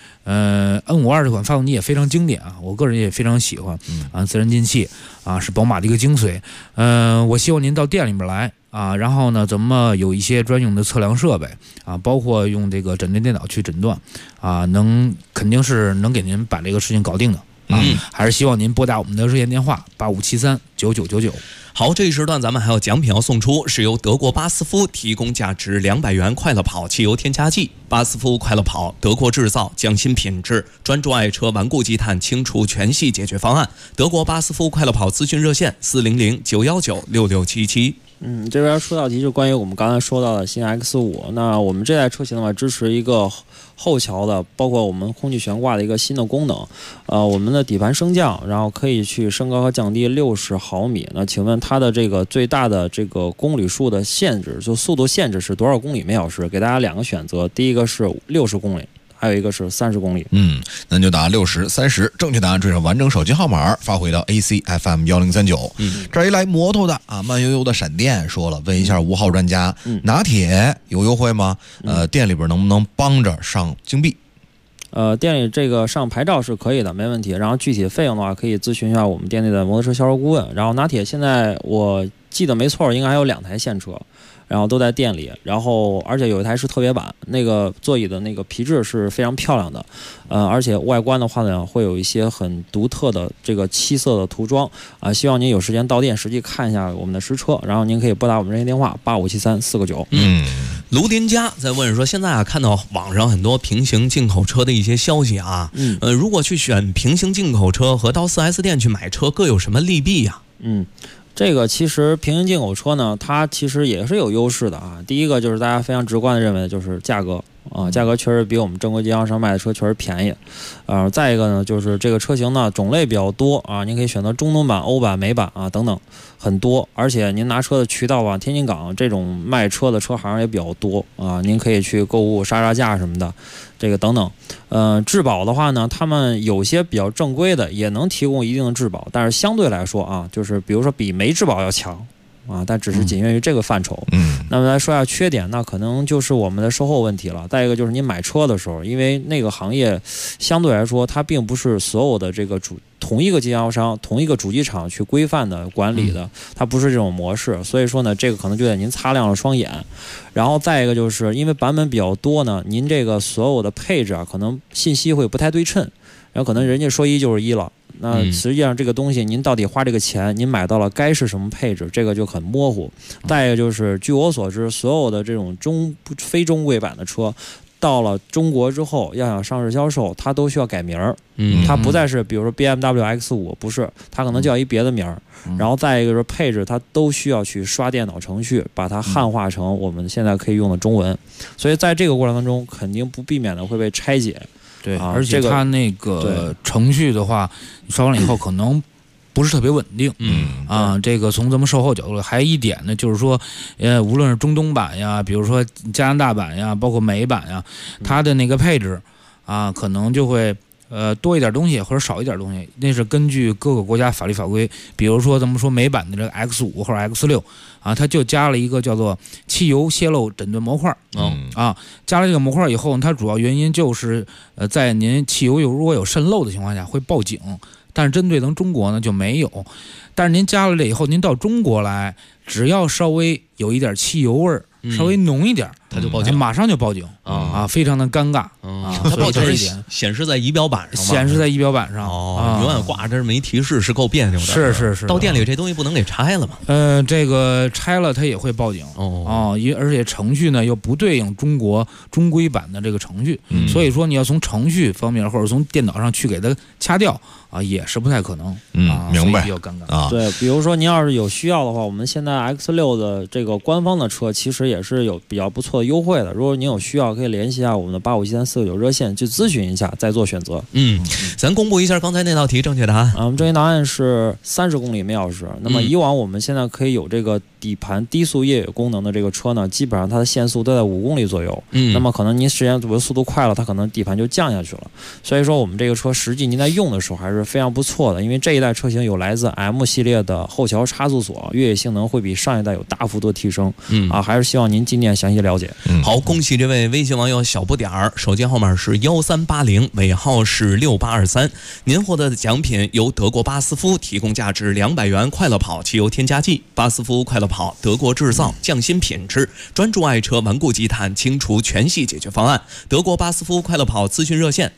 N52这款发动机也非常经典啊，我个人也非常喜欢啊，自然进气啊是宝马的一个精髓。我希望您到店里面来啊，然后呢，咱们有一些专用的测量设备啊，包括用这个诊断电脑去诊断啊，肯定是能给您把这个事情搞定的。还是希望您拨打我们的热线电话85739999。 好，这一时段咱们还有奖品要送出，是由德国巴斯夫提供价值200元快乐跑汽油添加剂。巴斯夫快乐跑，德国制造，匠心品质，专注爱车顽固积碳清除全系解决方案。德国巴斯夫快乐跑咨询热线400-919-6677。 这边说到题是关于我们刚才说到的新 X5，那我们这代车型的话支持一个后桥的，包括我们空气悬挂的一个新的功能。我们的底盘升降，然后可以去升高和降低60毫米。那请问它的这个最大的这个公里数的限制，就速度限制是多少公里每小时？给大家2个选择，第一个是60公里。还有一个是30公里。 那就打60、30，正确答案追上完整手机号码，发回到 ACFM 1039。这一来摩托的啊，慢悠悠的闪电说了，问一下5号专家，拿铁有优惠吗？店里边能不能帮着上金币？ 店里这个上牌照是可以的，没问题。然后具体费用的话，可以咨询一下我们店内的摩托车销售顾问。然后拿铁现在我记得没错，应该还有2台现车。然后都在店里，然后而且有一台是特别版，那个座椅的那个皮质是非常漂亮的，而且外观的话呢，会有一些很独特的这个漆色的涂装啊。希望您有时间到店实际看一下我们的实车，然后您可以拨打我们热线电话8573-499。 卢林家在问说，现在啊看到网上很多平行进口车的一些消息啊，如果去选平行进口车和到 4S 店去买车各有什么利弊呀？ 这个其实平行进口车呢，它其实也是有优势的啊。第一个就是大家非常直观的认为的就是价格啊，价格确实比我们正规经销商卖的车确实便宜。再一个呢，就是这个车型呢种类比较多啊，您可以选择中东版、欧版、美版啊等等很多。而且您拿车的渠道啊，天津港这种卖车的车行也比较多啊，您可以去购物杀杀价什么的，这个等等。质保的话呢，他们有些比较正规的也能提供一定的质保，但是相对来说啊，就是比如说比没质保要强。但只是仅限于这个范畴。那么来说下缺点，那可能就是我们的售后问题了。再一个就是你买车的时候，因为那个行业相对来说，它并不是所有的这个同一个经销商、同一个主机厂去规范的管理的，它不是这种模式。所以说呢，这个可能就得您擦亮了双眼。然后再一个就是因为版本比较多呢，您这个所有的配置啊，可能信息会不太对称，然后可能人家说1就是1了。那实际上这个东西您到底花这个钱，您买到了该是什么配置，这个就很模糊。再一个就是据我所知，所有的这种非中规版的车到了中国之后要想上市销售，它都需要改名儿。它不再是比如说 BMW X5， 不是，它可能叫一别的名儿。然后再一个是配置，它都需要去刷电脑程序把它汉化成我们现在可以用的中文。所以在这个过程当中肯定不避免的会被拆解。 对，而且它那个程序的话，刷完了以后可能不是特别稳定。这个从咱们售后角度，还有一点呢，就是说，无论是中东版呀，比如说加拿大版呀，包括美版呀，它的那个配置啊，可能就会多一点东西或者少一点东西，那是根据各个国家法律法规。比如说咱们说美版的这个 X5或者 X6啊，它就加了一个叫做汽油泄漏诊断模块。加了这个模块以后，它主要原因就是在您汽油如果有渗漏的情况下会报警，但是针对咱中国呢就没有。但是您加了这以后，您到中国来，只要稍微有一点汽油味儿，稍微浓一点， 它就报警， 马上就报警非常的尴尬它报警是显示在仪表板上吗？ 显示在仪表板上永远挂着没提示，是够别扭的。 是。 到店里这东西不能给拆了吗？ 这个拆了它也会报警而且程序呢又不对应中国中规版的这个程序，所以说你要从程序方面或者从电脑上去给它掐掉也是不太可能。 明白。 比较尴尬对，比如说您要是有需要的话，我们现在 X6的这个官方的车其实也是有比较不错的优惠的。如果您有需要，可以联系一下我们的857349热线去咨询一下，再做选择。 咱公布一下刚才那道题正确答案。 我们正确答案是30公里每小时。那么以往我们现在可以有这个底盘低速越野功能的这个车呢，基本上它的限速都在5公里左右。那么可能您时间速度快了，它可能底盘就降下去了。所以说我们这个车实际您在用的时候还是非常不错的，因为这一代车型有来自 M 系列的后桥差速锁，越野性能会比上一代有大幅度提升。还是希望您进店详细了解。 好，恭喜这位微信网友小不点儿，手机号码是1380，尾号是6823。您获得的奖品由德国巴斯夫提供价值200元快乐跑汽油添加剂。巴斯夫快乐跑，德国制造，匠心品质，专注爱车，顽固积碳，清除全系解决方案。德国巴斯夫快乐跑咨询热线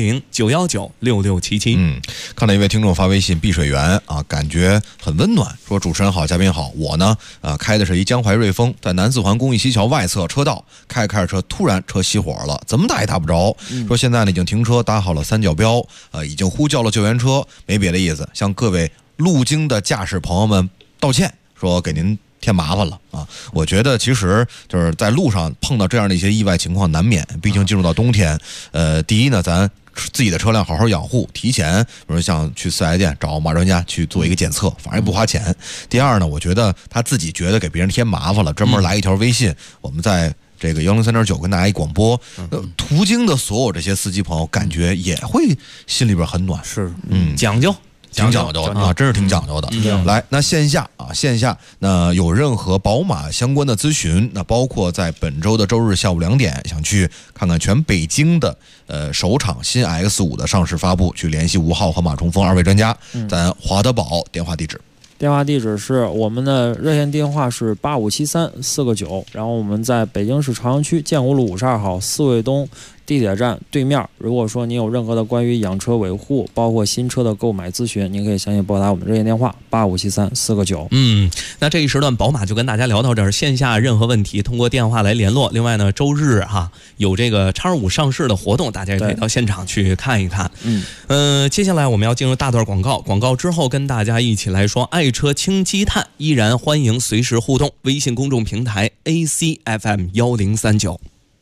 400-919-6677。 看到一位听众发微信，碧水园感觉很温暖，说主持人好，嘉宾好。我呢开的是一江淮瑞风，在南四环公益西桥外侧车道，开着车突然车熄火了，怎么打也打不着。说现在呢已经停车，搭好了3角标，已经呼叫了救援车，没别的意思，向各位路经的驾驶朋友们道歉，说给您添麻烦了我觉得其实就是在路上碰到这样的一些意外情况难免，毕竟进入到冬天。第一呢，咱自己的车辆好好养护，提前比如像去4S店找马专家去做一个检测，反正也不花钱。第二呢，我觉得他自己觉得给别人添麻烦了，专门来一条微信，我们在这个103.9跟大家一广播，途经的所有这些司机朋友感觉也会心里边很暖。 讲究。 挺讲究的真是挺讲究的。来，那线下那有任何宝马相关的咨询，那包括在本周的周日下午2点，想去看看全北京的首场新 X5 的上市发布，去联系吴昊和马冲锋2位专家。咱华德宝电话地址是我们的热线电话是8573-4个9，然后我们在北京市朝阳区建国路52号四卫东地铁站对面。如果说您有任何的关于养车维护，包括新车的购买咨询，您可以详细拨打我们热线电话8573-4个9。 那这一时段宝马就跟大家聊到这儿，线下任何问题通过电话来联络。另外呢，周日有这个X5上市的活动，大家也可以到现场去看一看。接下来我们要进入大段广告，广告之后跟大家一起来说爱车轻积碳，依然欢迎随时互动。微信公众平台 ACFM1039。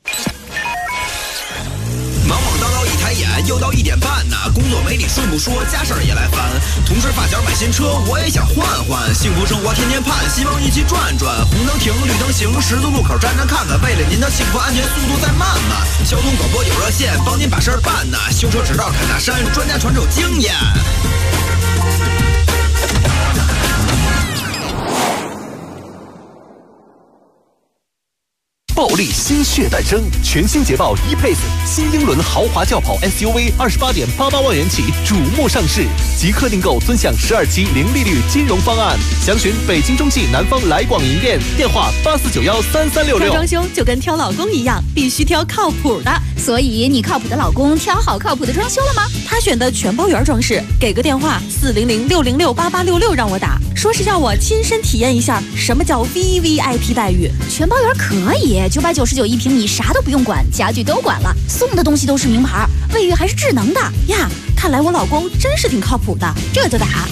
忙忙叨叨一抬眼，又到1点半呢，工作没理顺不说，家事儿也来烦。同事发小买新车，我也想换换，幸福生活天天盼，希望一起转转。红灯停，绿灯行，十字路口站站看看，为了您的幸福安全，速度再慢慢。交通广播有热线，帮您把事儿办呢。修车指导侃大山，专家传授经验。 暴力新血诞生，全新捷豹 E-Pace 新英伦豪华轿跑 SUV 28.88万元起瞩目上市，即刻订购尊享12期零利率金融方案。详询北京中汽南方来广营店，电话84913366。 挑装修就跟挑老公一样，必须挑靠谱的。 所以你靠谱的老公挑好靠谱的装修了吗？ 他选的全包圆装饰，给个电话400-606-8866让我打，说是叫我亲身体验一下什么叫 VVIP 待遇。 全包圆可以，999一平米，啥都不用管，家具都管了，送的东西都是名牌，卫浴还是智能的呀。看来我老公真是挺靠谱的，这就打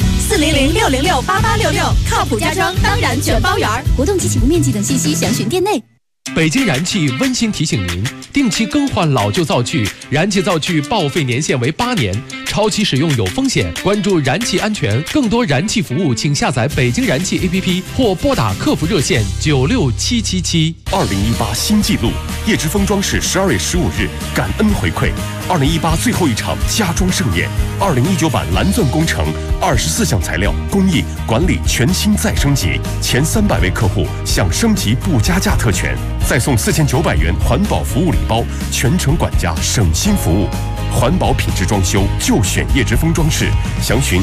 400-606-8866，靠谱家装当然全包圆。 活动及起步面积等信息详询店内。 北京燃气温馨提醒您，定期更换老旧灶具，燃气灶具报废年限为8年，超期使用有风险。关注燃气安全，更多燃气服务，请下载北京燃气 APP 或拨打客服热线96777。 2018新纪录，叶之峰装饰12月15日感恩回馈2018最后一场家装盛宴，2019版蓝钻工程24项材料工艺管理全新再升级，前300位客户享升级不加价特权，再送4900元环保服务礼包，全程管家省心服务。环保品质装修就选叶之峰装饰，详询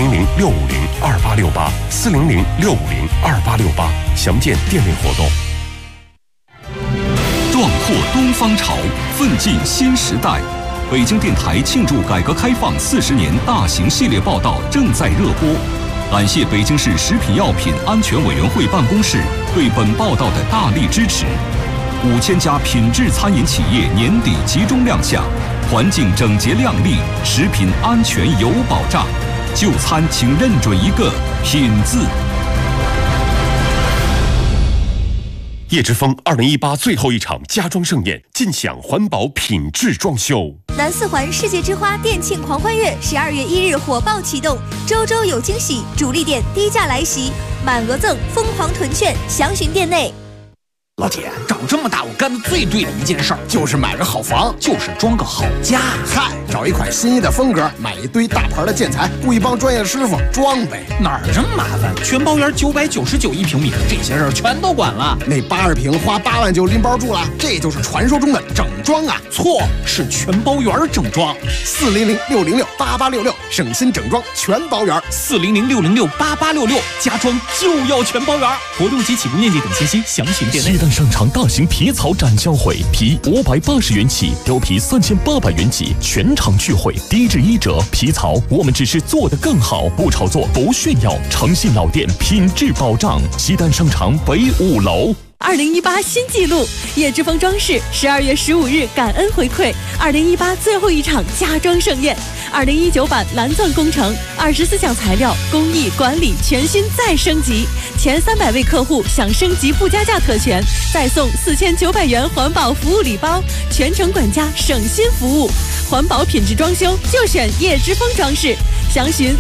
400-650-2868，400-650-2868，详见店内活动。 壮阔东方潮，奋进新时代。北京电台庆祝改革开放40年大型系列报道正在热播，感谢北京市食品药品安全委员会办公室对本报道的大力支持。5000家品质餐饮企业年底集中亮相，环境整洁亮丽，食品安全有保障。就餐请认准一个品字。 叶之峰2018最后一场家装盛宴，尽享环保品质装修。 南四环世界之花店庆狂欢月12月1日火爆启动，周周有惊喜，主力店低价来袭，满额赠，疯狂囤券，详询店内。 老铁，长这么大我干的最对的一件事儿就是买个好房，就是装个好家。 嗨，找一款心仪的风格，买一堆大牌的建材，雇一帮专业师傅装呗。 哪儿这么麻烦？全包圆999一平米，这些事儿全都管了。 那80平花8万就拎包住了，这就是传说中的整装啊！ 错，是全包圆整装。 400-606-8866，省心整装全包圆。 400-606-8866，家装就要全包圆。活动及起步面积等信息详询店内。 上场大型皮草展销会，皮580元起，貂皮3800元起，全场聚会，低至1折。皮草我们只是做得更好，不炒作，不炫耀，诚信老店，品质保障。西单商场北5楼。 2018新纪录，叶之峰装饰12月15日感恩回馈2018最后一场家装盛宴，2019版蓝钻工程24项材料工艺管理全新再升级，前300位客户享升级不加价特权，再送4900元环保服务礼包，全程管家省心服务。环保品质装修就选叶之峰装饰，详询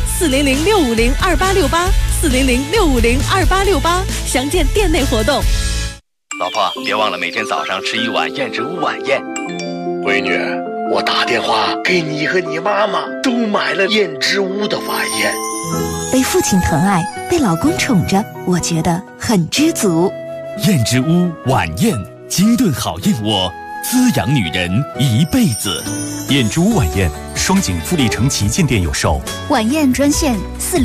400-650-2868，400-650-2868，详见店内活动。 老婆，别忘了每天早上吃一碗燕之屋晚宴。 闺女，我打电话给你和你妈妈都买了燕之屋的晚宴。 被父亲疼爱，被老公宠着，我觉得很知足。 燕之屋晚宴，精炖好燕窝，滋养女人一辈子。燕之屋晚宴，双井富力城旗舰店有售。 晚宴专线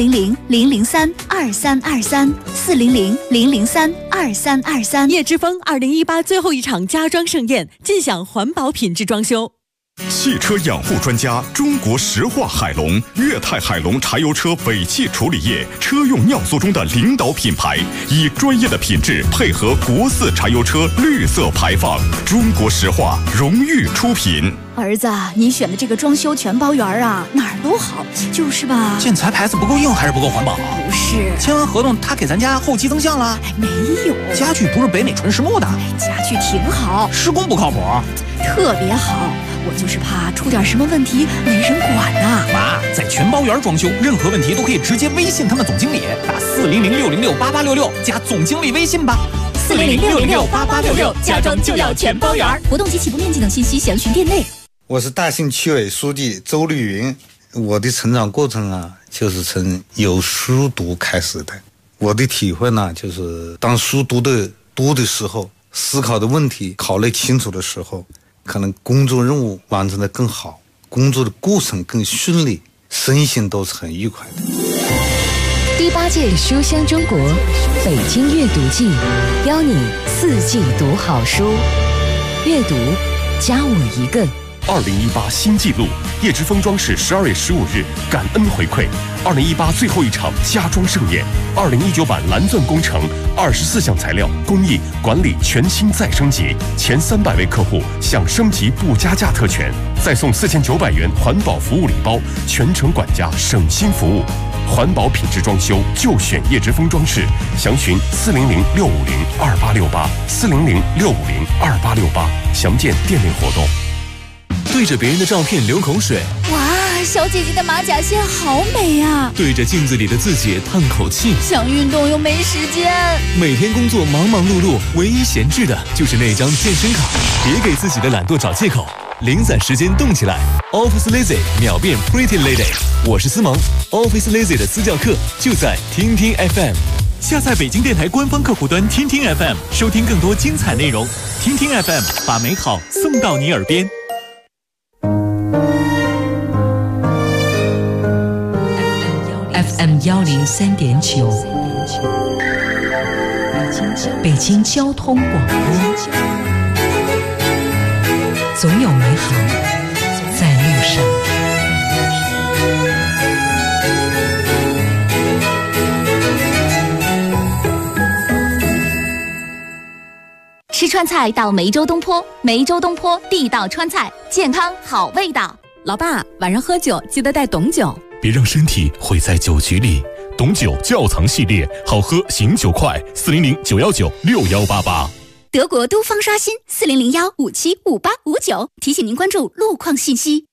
400-003-2323，400-003-2323。 叶之峰2018最后一场家装盛宴，尽享环保品质装修。 汽车养护专家中国石化海龙，粤泰海龙柴油车尾气处理液车用尿素中的领导品牌，以专业的品质配合国4柴油车绿色排放，中国石化荣誉出品。 儿子，你选的这个装修全包圆啊，哪儿都好，就是吧？ 建材牌子不够硬还是不够环保？ 不是， 签完合同他给咱家后期增项了？ 没有， 家具不是北美纯实木的， 家具挺好， 施工不靠谱， 特别好。我就是怕出点什么问题没人管呐。 妈，在全包圆装修，任何问题都可以直接微信他们总经理，打400-606-8866加总经理微信吧。 400-606-8866，家装就要全包圆。活动及起步面积等信息详询店内。 我是大兴区委书记周绿云，我的成长过程啊，就是从有书读开始的。我的体会呢，就是当书读的时候，思考的问题考虑清楚的时候，可能工作任务完成的更好，工作的过程更顺利，身心都是很愉快的。 第8届书香中国北京阅读季，邀你4季读好书，阅读加我一个。 2018新纪录，叶之峰装饰12月15日感恩回馈2018最后一场家装盛宴，2019版蓝钻工程24项材料工艺管理全新再升级，前300位客户享升级不加价特权，再送4900元环保服务礼包，全程管家省心服务。 环保品质装修就选叶之峰装饰，详询400-650-2868，400-650-2868，详见店内活动。 对着别人的照片流口水， 哇，小姐姐的马甲线好美呀！ 对着镜子里的自己叹口气， 想运动又没时间。 每天工作忙忙碌碌，唯一闲置的就是那张健身卡。别给自己的懒惰找借口，零散时间动起来 ，Office Lazy 秒变 Pretty Lady。我是思萌 ，Office Lazy 的私教课就在听听 FM。下载北京电台官方客户端听听 FM， 收听更多精彩内容。听听 FM， 把美好送到你耳边。 FM 103.9，北京交通广播，总有美好在路上。 吃川菜到梅州东坡，梅州东坡地道川菜，健康好味道。 老爸，晚上喝酒记得带董酒。 别让身体毁在酒局里。董酒窖藏系列，好喝醒酒快，400-919-6188。 德国都方刷新，400-157-5859。提醒您关注路况信息。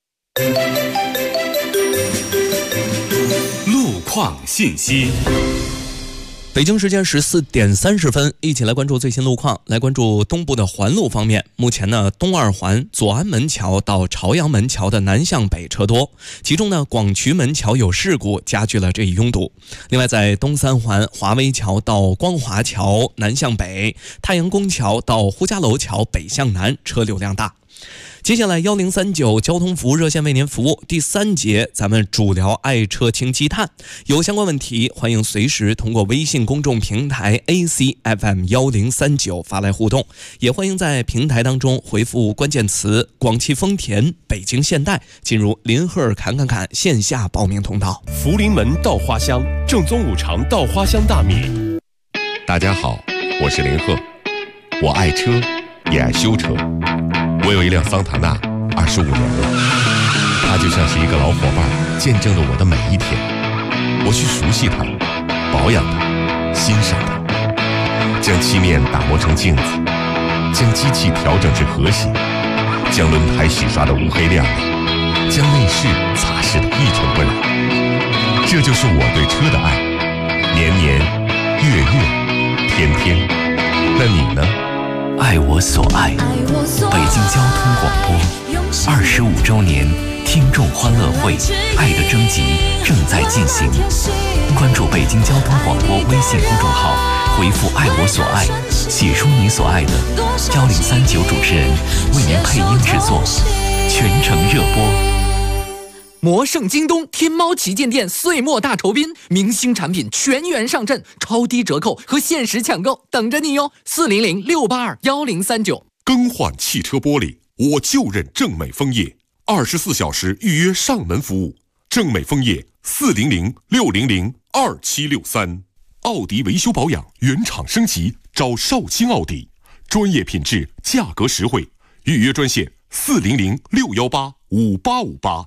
路况信息。 北京时间14点30分，一起来关注最新路况。来关注东部的环路方面，目前呢，东二环左安门桥到朝阳门桥的南向北车多，其中呢，广渠门桥有事故，加剧了这一拥堵。另外，在东三环华威桥到光华桥南向北，太阳宫桥到呼家楼桥北向南车流量大。接下来1039交通服务热线为您服务。第3节，咱们主聊爱车清积碳，有相关问题欢迎随时通过微信公众平台 ACFM1039发来互动，也欢迎在平台当中回复关键词广汽丰田、北京现代，进入林赫侃线下报名通道。 福临门稻花香，正宗五常稻花香大米。 大家好，我是林赫，我爱车也爱修车。我有一辆桑塔纳，25年了，它就像是一个老伙伴，见证了我的每一天。我去熟悉它，保养它，欣赏它，将漆面打磨成镜子，将机器调整至和谐，将轮胎洗刷得乌黑亮丽，将内饰擦拭得一尘不染。这就是我对车的爱，年年月月天天。那你呢？ 爱我所爱，北京交通广播25周年听众欢乐会爱的征集正在进行，关注北京交通广播微信公众号，回复爱我所爱，写出你所爱的，1039主持人为您配音制作，全程热播。 魔圣京东天猫旗舰店岁末大酬宾，明星产品全员上阵，超低折扣和限时抢购等着你哟！400-682-1039。 更换汽车玻璃，我就认正美枫叶，24小时预约上门服务。正美枫叶400-600-2763。奥迪维修保养原厂升级，找绍兴奥迪，专业品质，价格实惠，预约专线400-618-5858。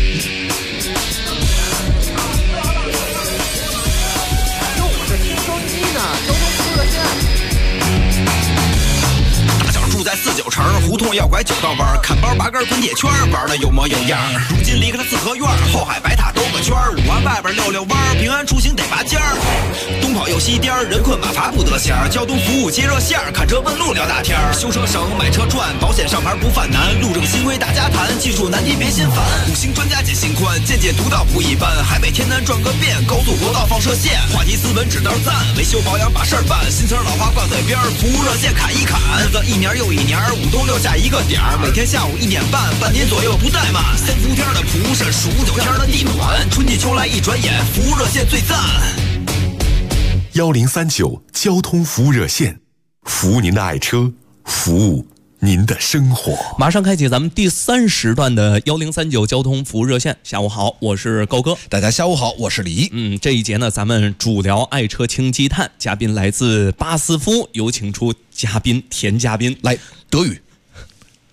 住在49城，胡同要拐9道弯，看包8根滚铁圈，玩的有模有样。如今离开了四合院，后海白塔兜个圈，5环外边溜溜弯，平安出行得拔尖儿。东跑又西颠，人困马乏不得闲，交通服务接热线，看车问路聊大天。修车省，买车赚，保险上牌不犯难，路政新规大家谈，技术难题别心烦。5星专家解心宽，见解独到不一般，海北天南转个遍，高速国道放射线，话题斯文指道赞，维修保养把事儿办，新词老话挂嘴边，服务热线砍一砍，日子一年又一年，5冬6夏一个点儿，每天下午1点半，半年左右不怠慢。3伏天的蒲扇，数9天的地暖，春季秋来一转眼，服务热线最赞。 1039交通服务热线，服务您的爱车，服务您的生活。 马上开启咱们第3时段的1039交通服务热线。下午好，我是高哥。 大家下午好，我是李。 这一节呢，咱们主聊爱车清积碳，嘉宾来自巴斯夫，有请出嘉宾田嘉宾来德语。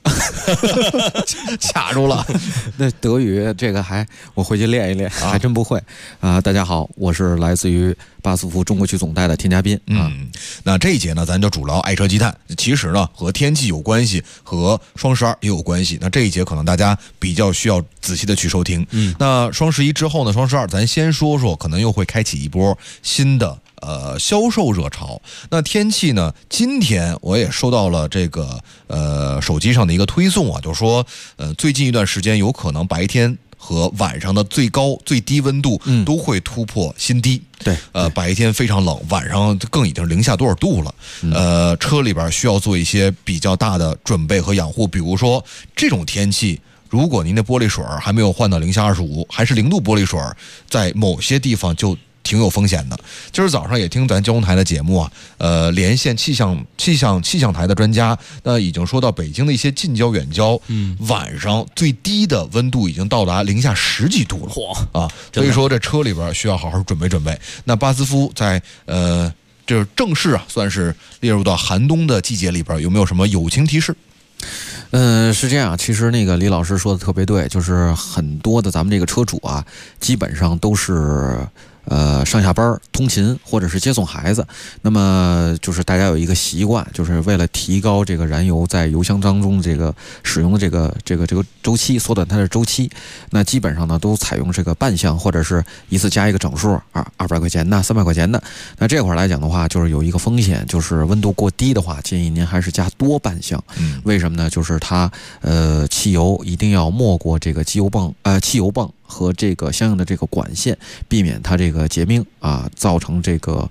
卡住了。那德语这个我回去练一练，还真不会啊。大家好，我是来自于巴斯夫中国区总代的田家斌。 那这一节呢，咱就主聊爱车积碳。其实呢，和天气有关系，和双12也有关系。那这一节可能大家比较需要仔细的去收听。那双11之后呢，双12咱先说说，可能又会开启一波新的销售热潮。那天气呢，今天我也收到了这个手机上的一个推送啊，就是说最近一段时间有可能白天和晚上的最高最低温度都会突破新低。 对， 白天非常冷，晚上更已经零下多少度了。车里边需要做一些比较大的准备和养护，比如说这种天气，如果您的玻璃水还没有换到零下25，还是0度玻璃水，在某些地方就挺有风险的。今儿早上也听咱交通台的节目啊，连线气象台的专家，那已经说到北京的一些近郊远郊，晚上最低的温度已经到达零下10几度了啊，所以说这车里边需要好好准备准备。那巴斯夫在这正式啊，算是列入到寒冬的季节里边，有没有什么友情提示？ 是这样，其实那个李老师说的特别对，就是很多的咱们这个车主啊，基本上都是上下班通勤或者是接送孩子，那么就是大家有一个习惯，就是为了提高这个燃油在油箱当中这个使用的这个周期，缩短它的周期，那基本上呢都采用这个半箱或者是一次加一个整数200块钱的300块钱的。那这块来讲的话，就是有一个风险，就是温度过低的话，建议您还是加多半箱。为什么呢？就是它汽油一定要没过这个汽油泵和这个相应的这个管线，避免它这个结冰啊，造成这个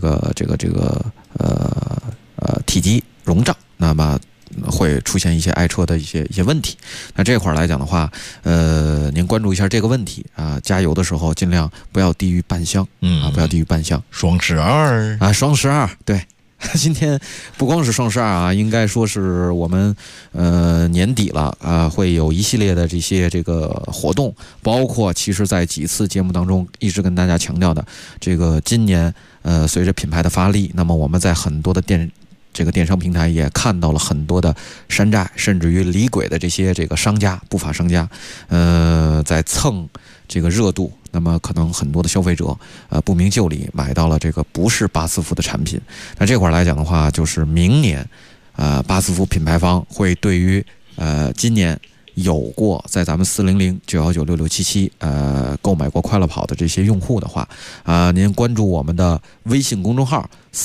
体积溶胀，那么会出现一些爱车的一些问题。那这块来讲的话，您关注一下这个问题啊，加油的时候尽量不要低于半箱，不要低于半箱。 双12 啊，双12，对。今天不光是双12啊，应该说是我们年底了啊，会有一系列的这个活动，包括其实在几次节目当中一直跟大家强调的，这个今年随着品牌的发力，那么我们在很多的电商平台也看到了很多的山寨甚至于离轨的这个商家不法商家，在蹭这个热度。那么可能很多的消费者不明就里买到了这个不是巴斯夫的产品。那这块来讲的话，就是明年巴斯夫品牌方会对于今年有过在咱们400-919-6677购买过快乐跑的这些用户的话您关注我们的微信公众号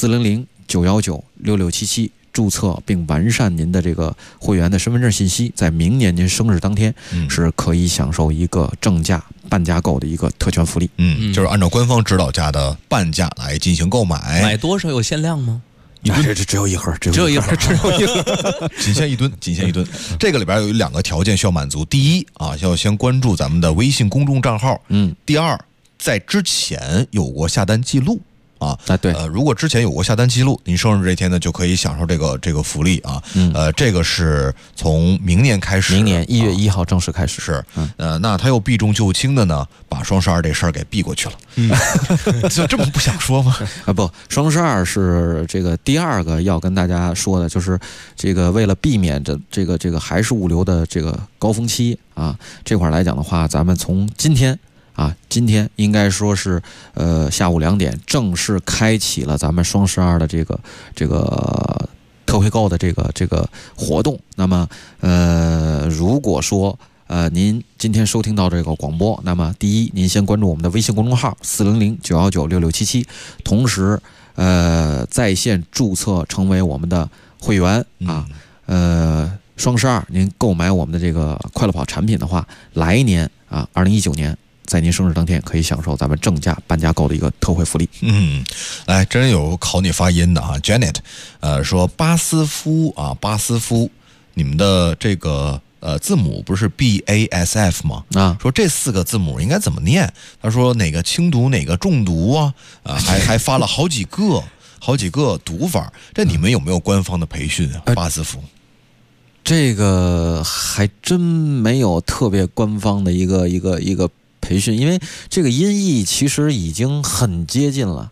400-919-6677，注册并完善您的这个会员的身份证信息，在明年您生日当天是可以享受一个正价半价购的一个特权福利。 就是按照官方指导价的半价来进行购买。 买多少有限量吗？ 这只有一盒， 只有一盒， 仅限一吨。这个里边有2个条件需要满足：第一啊，要先关注咱们的微信公众账号；第二，在之前有过下单记录。 对， 如果之前有过下单记录，您生日这天呢就可以享受这个福利啊。这个是从明年开始， 明年1月1号正式开始。 是，那他又避重就轻的呢，把双12这事儿给避过去了。就这么不想说吗？ 不，双12是这个第2个要跟大家说的，就是这个为了避免这个还是物流的这个高峰期啊，这块来讲的话，咱们从今天应该说是下午2点正式开启了咱们双12的这个特惠购的这个活动。那么如果说您今天收听到这个广播，那么第一，您先关注我们的微信公众号400-919-6677，同时在线注册成为我们的会员啊。双12您购买我们的这个快乐跑产品的话，来年啊2019年在您生日当天可以享受咱们正价半价购的一个特惠福利。 来，真有考你发音的啊 ，Janet， 说巴斯夫，你们的这个字母不是 BASF 吗？说这4个字母应该怎么念？他说哪个轻读哪个重读啊？还发了好几个读法。这你们有没有官方的培训啊？巴斯夫？ 这个还真没有特别官方的一个培训，因为这个音译其实已经很接近了，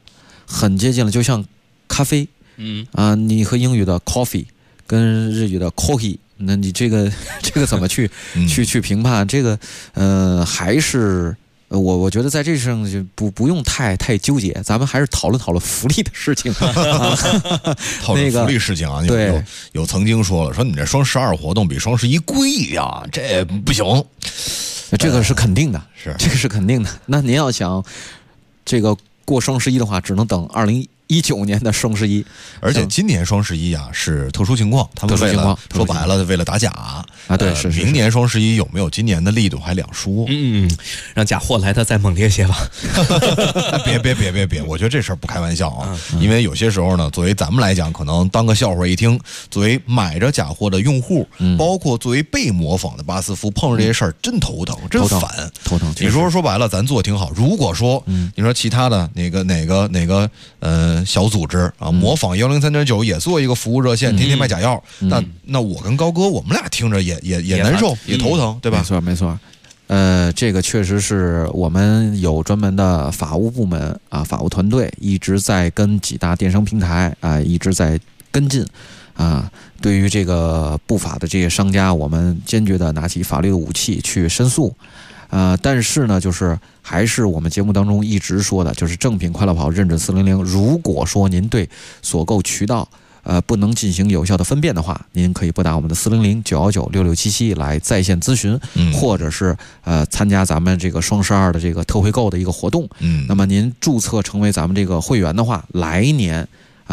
就像咖啡，你和英语的 coffee 跟日语的 coffee 那你这个怎么去评判？这个还是。我觉得在这上就不用太纠结，咱们还是讨论福利的事情。 讨论福利事情啊， 对， 有曾经说了，说你这双12活动比双11贵呀，这不行。 这个是肯定的， 这个是肯定的。那您要想这个过双11的话，只能等2019年的双11。 而且今年双11啊是特殊情况，他们说白了为了打假啊，对，是明年双11有没有今年的力度还两说。 让假货来的再猛烈些吧。 别，我觉得这事儿不开玩笑啊，因为有些时候呢，作为咱们来讲，可能当个笑话一听；作为买着假货的用户，包括作为被模仿的巴斯夫，碰上这些事儿真头疼，真烦， 头疼。 你说白了，咱做挺好。如果说你说其他的哪个小组织啊，模仿103.9也做一个服务热线，天天卖假药，那我跟高哥我们俩听着也难受，也头疼，对吧？ 没错。这个确实是我们有专门的法务部门啊，法务团队一直在跟几大电商平台啊一直在跟进啊。对于这个不法的这些商家，我们坚决的拿起法律的武器去申诉。但是呢，就是还是我们节目当中一直说的，就是正品快乐跑认准400。如果说您对所购渠道不能进行有效的分辨的话，您可以拨打我们的400-919-6677来在线咨询，或者是参加咱们这个双12的这个特惠购的一个活动。那么您注册成为咱们这个会员的话，来年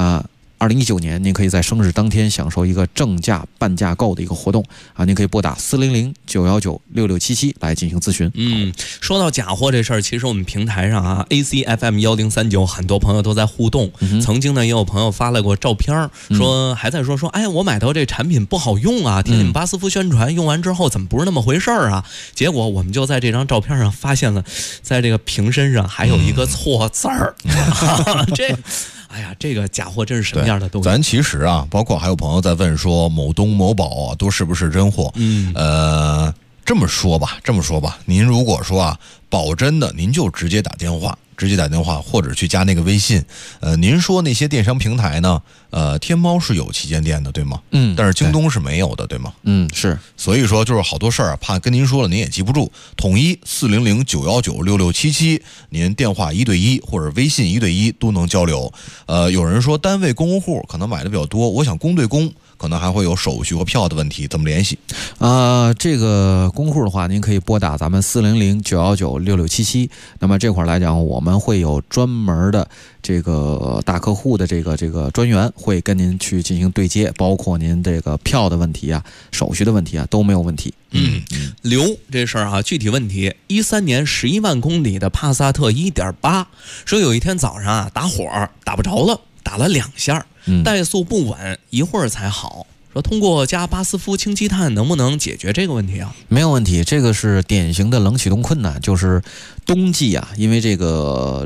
2019年，您可以在生日当天享受一个正价半价购的一个活动啊！您可以拨打400-919-6677来进行咨询。 说到假货这事儿，其实我们平台上啊 ，ACFM 1039很多朋友都在互动。曾经呢，也有朋友发来过照片，说还在说，哎，我买到这产品不好用啊，听你们巴斯夫宣传，用完之后怎么不是那么回事儿啊？结果我们就在这张照片上发现了，在这个瓶身上还有一个错字儿。哎呀，这个假货真是什么样的东西？ 咱其实啊，包括还有朋友在问说某东某宝啊，都是不是真货？这么说吧，您如果说啊保真的，您就直接打电话，或者去加那个微信。您说那些电商平台呢？天猫是有旗舰店的，对吗？但是京东是没有的，对吗？ 是。 所以说就是好多事儿啊，怕跟您说了您也记不住，统一400-919-6677，您电话1对1或者微信1对1都能交流。有人说单位公户可能买的比较多，我想公对公可能还会有手续和票的问题，怎么联系？ 这个公户的话，您可以拨打咱们400-919-6677。那么这块来讲，我们会有专门的这个大客户的这个专员会跟您去进行对接，包括您这个票的问题啊、手续的问题啊都没有问题。 刘这事儿啊，具体问题：13年11万公里的帕萨特 1.8， 说有一天早上啊打火打不着了，打了2下，怠速不稳，一会儿才好。说通过加巴斯夫氢积碳能不能解决这个问题啊？ 没有问题，这个是典型的冷启动困难，就是冬季啊，因为这个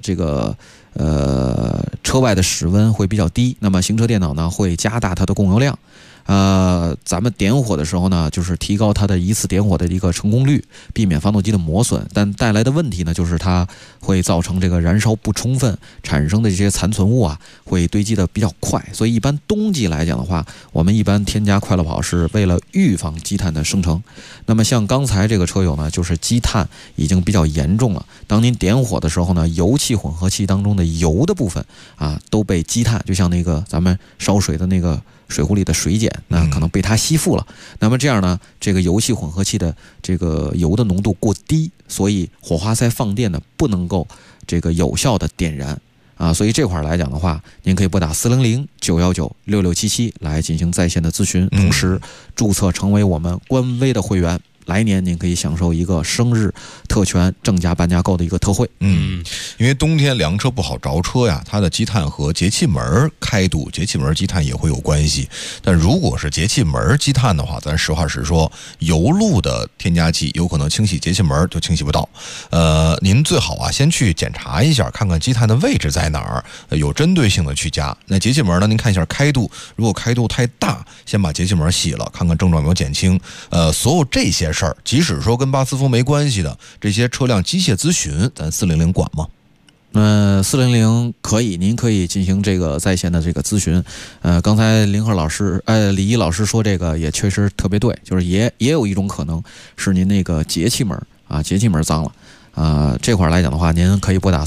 车外的室温会比较低，那么行车电脑呢会加大它的供油量。咱们点火的时候呢，就是提高它的一次点火的一个成功率，避免发动机的磨损。但带来的问题呢，就是它会造成这个燃烧不充分，产生的这些残存物啊，会堆积的比较快。所以一般冬季来讲的话，我们一般添加快乐跑是为了预防积碳的生成。那么像刚才这个车友呢，就是积碳已经比较严重了。当您点火的时候呢，油气混合器当中的油的部分啊，都被积碳，就像那个咱们烧水的那个水壶里的水碱，那可能被它吸附了。那么这样呢，这个油气混合器的这个油的浓度过低，所以火花塞放电呢不能够这个有效的点燃啊。所以这块来讲的话，您可以拨打400-919-6677来进行在线的咨询，同时注册成为我们官微的会员。来年您可以享受一个生日特权正价半价购的一个特惠。 因为冬天凉车不好着车呀，它的积碳和节气门开度、节气门积碳也会有关系。但如果是节气门积碳的话，咱实话实说，油路的添加剂有可能清洗节气门就清洗不到。您最好啊先去检查一下，看看积碳的位置在哪儿，有针对性的去加。那节气门呢，您看一下开度，如果开度太大，先把节气门洗了，看看症状有没有减轻。所有这些事儿，即使说跟巴斯夫没关系的这些车辆机械咨询，咱400管吗？ 400可以，您可以进行这个在线的这个咨询。刚才林鹤老师，李一老师说这个也确实特别对，就是也有一种可能是您那个节气门啊，节气门脏了。这块来讲的话，您可以拨打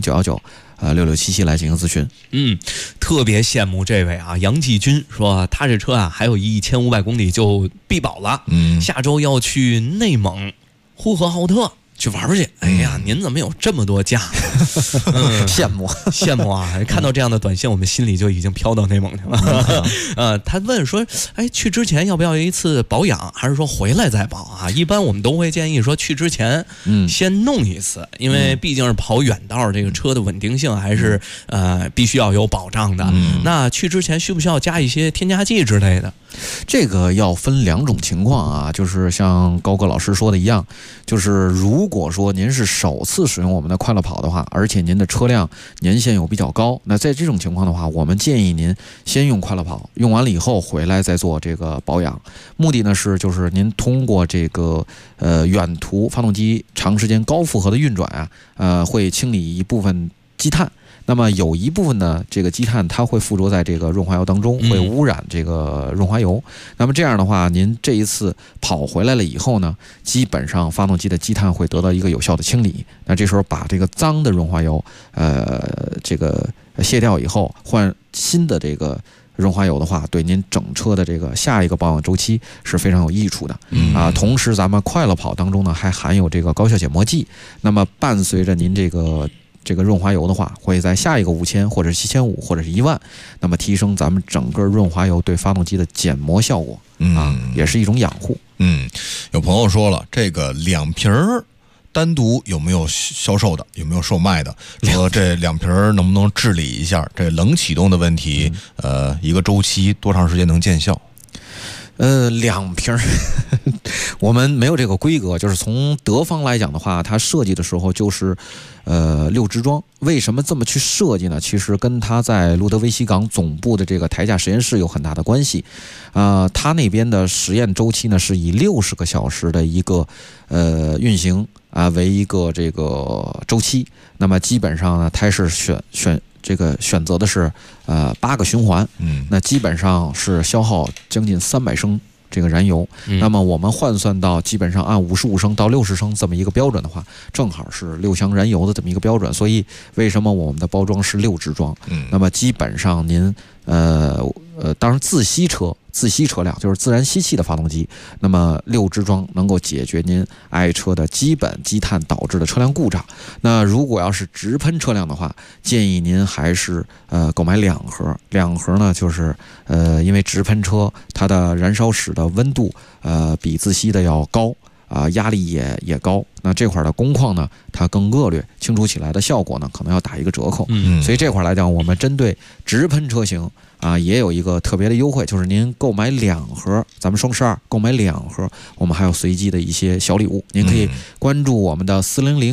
400-919-6677来进行咨询。 特别羡慕这位啊，杨继军说他这车啊还有1500公里就必保了，下周要去内蒙呼和浩特去玩去。哎呀，您怎么有这么多假？ 羡慕啊！看到这样的短信，我们心里就已经飘到内蒙去了。他问说，哎，去之前要不要一次保养，还是说回来再保啊？一般我们都会建议说，去之前先弄一次，因为毕竟是跑远道，这个车的稳定性还是必须要有保障的。那去之前需不需要加一些添加剂之类的？ 这个要分2种情况啊，就是像高哥老师说的一样，就是如果说您是首次使用我们的快乐跑的话，而且您的车辆年限又比较高，那在这种情况的话，我们建议您先用快乐跑，用完了以后回来再做这个保养。目的呢是就是您通过这个远途发动机长时间高负荷的运转啊，会清理一部分积碳。那么有一部分的这个积碳，它会附着在这个润滑油当中，会污染这个润滑油。那么这样的话，您这一次跑回来了以后呢，基本上发动机的积碳会得到一个有效的清理。那这时候把这个脏的润滑油，这个卸掉以后，换新的这个润滑油的话，对您整车的这个下一个保养周期是非常有益处的同时咱们快乐跑当中呢，还含有这个高效减磨剂。那么伴随着您这个润滑油的话，会在下一个5000或者7500或者是1万，那么提升咱们整个润滑油对发动机的减磨效果也是一种养护。 有朋友说了，这个2瓶单独有没有销售的，有没有售卖的？说这2瓶能不能治理一下这冷启动的问题？一个周期多长时间能见效 ？2瓶我们没有这个规格，就是从德方来讲的话，它设计的时候就是6支装。为什么这么去设计呢？其实跟它在路德维希港总部的这个台架实验室有很大的关系。它那边的实验周期呢是以60个小时的一个运行为一个这个周期。那么基本上呢，它是选择的是8个循环，那基本上是消耗将近300升这个燃油。那么我们换算到基本上按55升到60升这么一个标准的话，正好是6箱燃油的这么一个标准。所以为什么我们的包装是6支装？那么基本上您当然自吸车辆就是自然吸气的发动机，那么6支装能够解决您爱车的基本积碳导致的车辆故障。那如果要是直喷车辆的话，建议您还是购买2盒。2盒呢，就是因为直喷车它的燃烧室的温度比自吸的要高压力也高，那这块的工况呢它更恶劣，清除起来的效果呢可能要打一个折扣。所以这块来讲，我们针对直喷车型也有一个特别的优惠，就是您购买2盒，咱们双12购买2盒，我们还有随机的一些小礼物。您可以关注我们的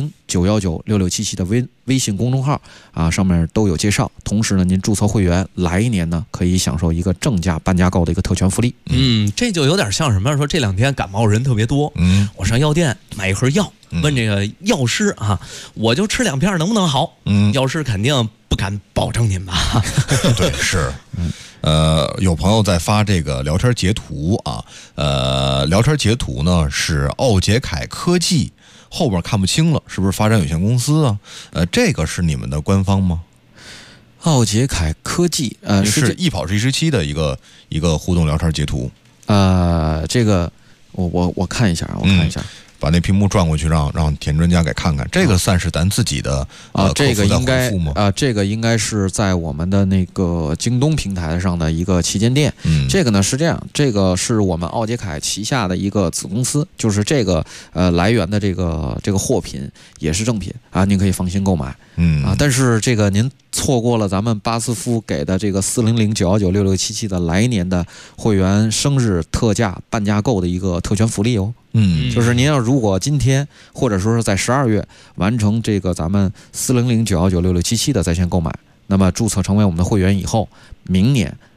400-919-6677的微信公众号上面都有介绍。同时呢，您注册会员，来1年呢可以享受一个正价半价购的一个特权福利。 这就有点像什么？说这2天感冒人特别多，我上药店买一盒药，问这个药师我就吃2片能不能好？药师肯定不敢保证您吧？ 对，是。有朋友在发这个聊天截图聊天截图呢是奥捷凯科技，后边看不清了，是不是发展有限公司啊？这个是你们的官方吗？ 奥捷凯科技是易跑是117的一个互动聊天截图。 这个我看一下， 把那屏幕转过去，让田专家给看看。这个算是咱自己的这个应该这个应该是在我们的那个京东平台上的一个旗舰店。这个呢是这样，这个是我们奥捷凯旗下的一个子公司，就是这个来源的这个货品也是正品您可以放心购买。但是这个您错过了咱们巴斯夫给的这个400-919-6677的来年的会员生日特价半价购的一个特权福利哦。就是您要如果今天或者说是在12月完成这个咱们400-919-6677的在线购买，那么注册成为我们的会员以后，明年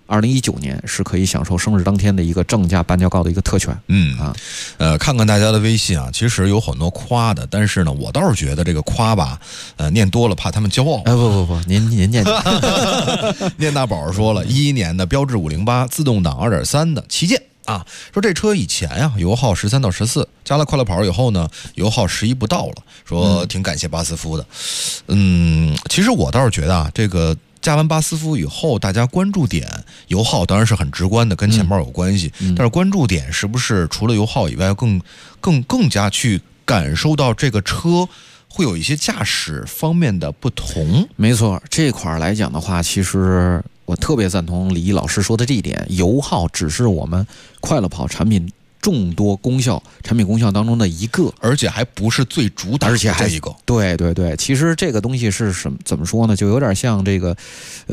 2019年是可以享受生日当天的一个正价半价购的一个特权。 看看大家的微信啊，其实有很多夸的，但是呢，我倒是觉得这个夸吧，念多了怕他们骄傲。 不，您念。 念大宝说了，11年的标致508自动挡2.3的旗舰啊，说这车以前呀油耗13到14，加了快乐跑以后呢，油耗11不到了，说挺感谢巴斯夫的。其实我倒是觉得啊，这个加完巴斯夫以后，大家关注点油耗当然是很直观的，跟钱包有关系。但是关注点是不是除了油耗以外，更加去感受到这个车会有一些驾驶方面的不同？ 没错，这块来讲的话，其实我特别赞同李毅老师说的这一点，油耗只是我们快乐跑产品众多产品功效当中的一个， 而且还不是最主打的这一个。 对，其实这个东西是怎么说呢？就有点像这个，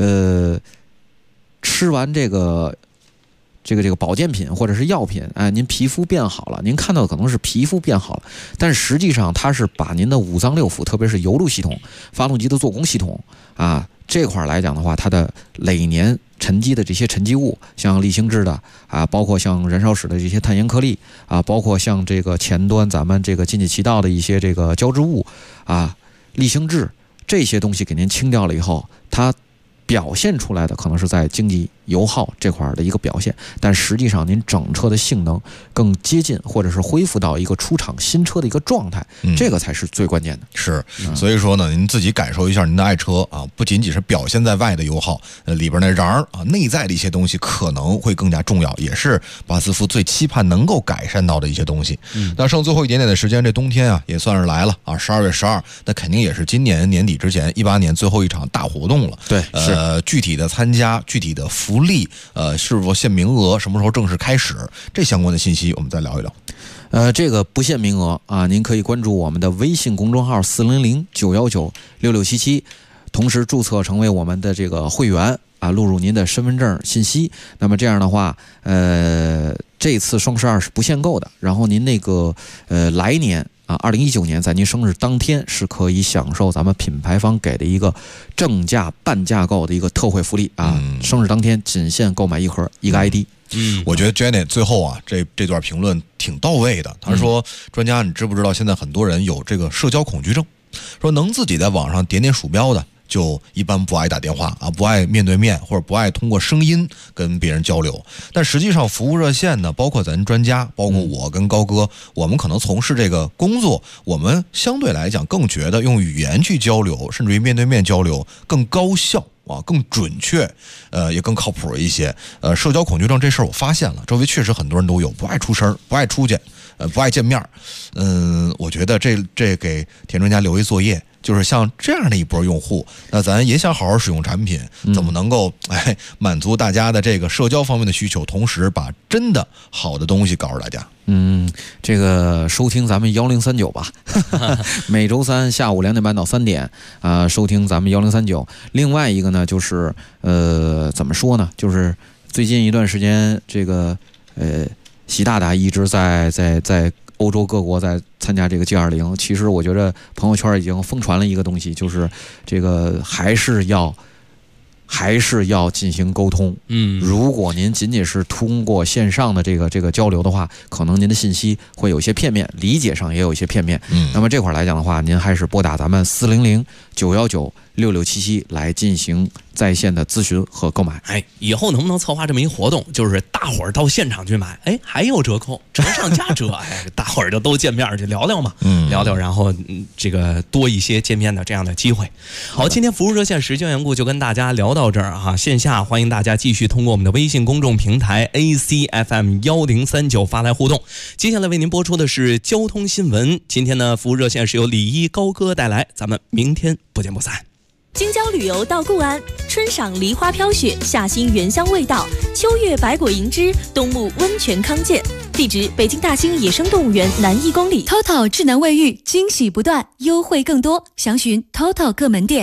吃完这个保健品或者是药品，您皮肤变好了，您看到的可能是皮肤变好了，但实际上它是把您的五脏六腑，特别是油路系统、发动机的做工系统啊这块来讲的话，它的累年沉积的这些沉积物，像沥青质的啊，包括像燃烧室的这些碳盐颗粒啊，包括像这个前端咱们这个进气气道的一些这个胶质物啊、沥青质这些东西给您清掉了以后，它表现出来的可能是在经济油耗这块的一个表现，但实际上您整车的性能更接近或者是恢复到一个出厂新车的一个状态，这个才是最关键的。 是，所以说呢，您自己感受一下您的爱车啊，不仅仅是表现在外的油耗，里边那瓤啊，内在的一些东西可能会更加重要，也是巴斯夫最期盼能够改善到的一些东西。那剩最后一点点的时间，这冬天啊也算是来了啊，12月12，那肯定也是今年年底之前18年最后一场大活动了。 对， 具体的参加、具体的福利，是否限名额，什么时候正式开始，这相关的信息我们再聊一聊。 这个不限名额啊，您可以关注我们的微信公众号400-919-6677，同时注册成为我们的这个会员啊，录入您的身份证信息。那么这样的话，这次双12是不限购的，然后您那个来年2019年在您生日当天是可以享受咱们品牌方给的一个正价半价购的一个特惠福利啊！生日当天仅限购买一盒一个 ID。 我觉得 Jenny 最后啊，这段评论挺到位的。他说：“专家，你知不知道现在很多人有这个社交恐惧症？说能自己在网上点鼠标的，就一般不爱打电话啊，不爱面对面，或者不爱通过声音跟别人交流。但实际上，服务热线呢，包括咱专家，包括我跟高哥，我们可能从事这个工作，我们相对来讲更觉得用语言去交流，甚至于面对面交流更高效。”更准确，也更靠谱一些。社交恐惧症这事儿我发现了，周围确实很多人都有，不爱出声，不爱出去，不爱见面。我觉得这给田专家留一作业，就是像这样的一波用户，那咱也想好好使用产品，怎么能够满足大家的这个社交方面的需求，同时把真的好的东西告诉大家。 这个收听咱们1039吧，每周三下午2点半到3点啊，收听咱们1039。另外一个呢，就是怎么说呢？就是最近一段时间，这个习大大一直在欧洲各国在参加这个 G20。其实我觉得朋友圈已经疯传了一个东西，就是这个还是要进行沟通。如果您仅仅是通过线上的这个交流的话，可能您的信息会有一些片面，理解上也有一些片面。那么这块来讲的话，您还是拨打咱们400-919-6677来进行在线的咨询和购买。 以后能不能策划这么一活动，就是大伙儿到现场去买，还有折扣，折上加折，大伙儿就都见面去聊聊嘛，聊聊，然后这个多一些见面的这样的机会。好，今天服务热线时间缘故就跟大家聊到这儿啊，线下欢迎大家继续通过我们的微信公众平台 ACFM1039发来互动。接下来为您播出的是交通新闻，今天呢服务热线是由李一高歌带来，咱们明天不见不散。 京郊旅游到固安，春赏梨花飘雪，夏欣原香味道，秋月百果银枝，冬沐温泉康健。地址：北京大兴野生动物园南1公里。 TOTO 智能卫浴，惊喜不断，优惠更多，详询 TOTO 各门店。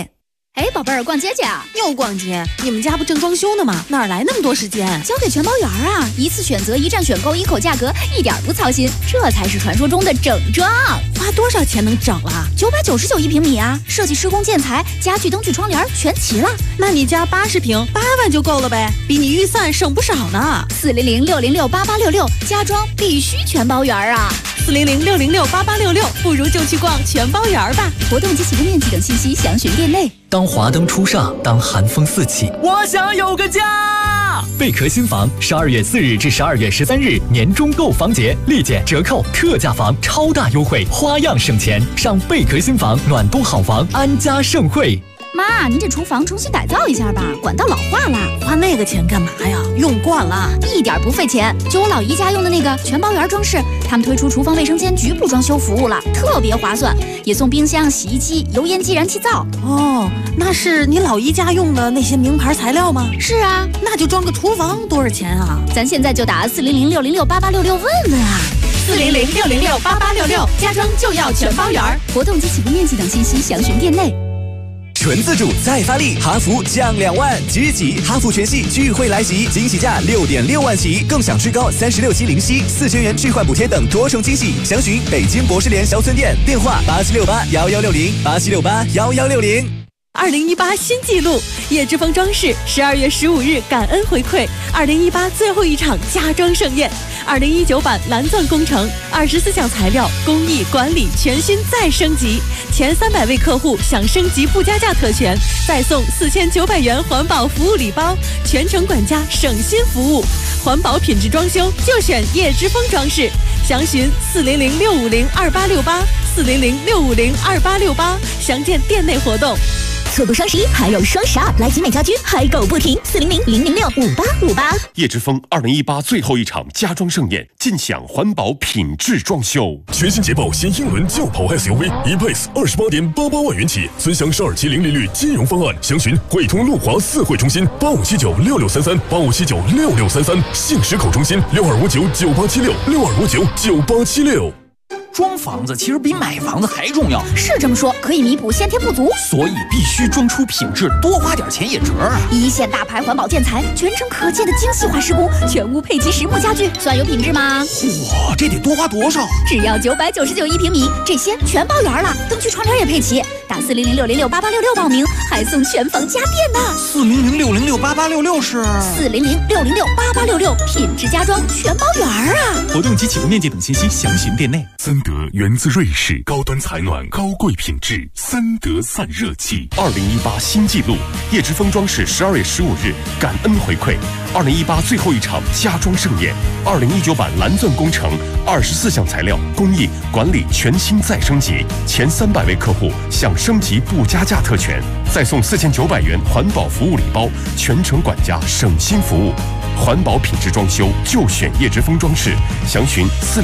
哎，宝贝儿，逛街去啊？ 又逛街？你们家不正装修呢吗？哪来那么多时间？ 交给全包园啊！一次选择，一站选购，1口价格，一点不操心，这才是传说中的整装。 花多少钱能整啊 ？999一平米啊！设计、施工、建材、家具、灯具、窗帘全齐了。 那你家80平，8万就够了呗，比你预算省不少呢。 400-606-8866，家装必须全包园啊 ！400-606-8866，不如就去逛全包园吧。 活动及起步面积等信息详询店内。 当华灯初上，当寒风四起， 我想有个家。 贝壳新房12月4日至12月13日年终购房节，立减折扣，特价房超大优惠，花样省钱。上贝壳新房暖冬好房，安家盛会。 妈，您这厨房重新改造一下吧，管道老化了。 花那个钱干嘛呀？用惯了， 一点不费钱。就我老姨家用的那个全包园装饰，他们推出厨房卫生间局部装修服务了，特别划算，也送冰箱、洗衣机、油烟机、燃气灶。 哦，那是你老姨家用的那些名牌材料吗？ 是啊， 那就装个厨房多少钱啊？ 咱现在就打400-606-8866问问啊。 400-606-8866，家装就要全包园。 活动及起步面积等信息详询店内。 纯自主再发力，哈弗降2万，即日起哈弗全系钜惠来袭，惊喜价6.6万起，更享最高36期零息，4000元置换补贴等多重惊喜。详询北京博士联销村店，电话87681160，87681160。 2018新纪录，叶之峰装饰12月15日感恩回馈2018最后一场家装盛宴，2019版蓝钻工程24项材料工艺管理全新再升级，前300位客户享升级不加价特权，再送4900元环保服务礼包，全程管家省心服务，环保品质装修就选叶之峰装饰。详询400-650-2868，400-650-2868，详见店内活动。 错过双11还有双12，来集美家居嗨购不停，400-006-5858。 叶之峰2018最后一场家装盛宴，尽享环保品质装修。 全新捷豹新英伦轿跑 SUV E-Pace 28.88万元起，尊享12期零利率金融方案。详询汇通路华4会中心85796633，85796633，杏石口中心62599876，62599876。 装房子其实比买房子还重要， 是这么说，可以弥补先天不足， 所以必须装出品质，多花点钱也值啊！ 一线大牌环保建材，全程可见的精细化施工，全屋配齐实木家具，算有品质吗？ 哇，这得多花多少？ 只要999一平米，这些全包圆了，灯具窗帘也配齐。打400-606-8866报名，还送全房家电呢。 400-606-8866是 400-606-8866，品质家装全包圆啊！ 活动及起步面积等信息详询店内。森德源自瑞士，高端采暖，高贵品质，森德散热器。 2018新纪录，叶之峰装饰12月15日感恩回馈2018最后一场家装盛宴，2019版蓝钻工程24项材料工艺管理全新再升级，前300位客户享升级不加价特权，再送4900元环保服务礼包，全程管家省心服务。环保品质装修就选叶之峰装饰，详询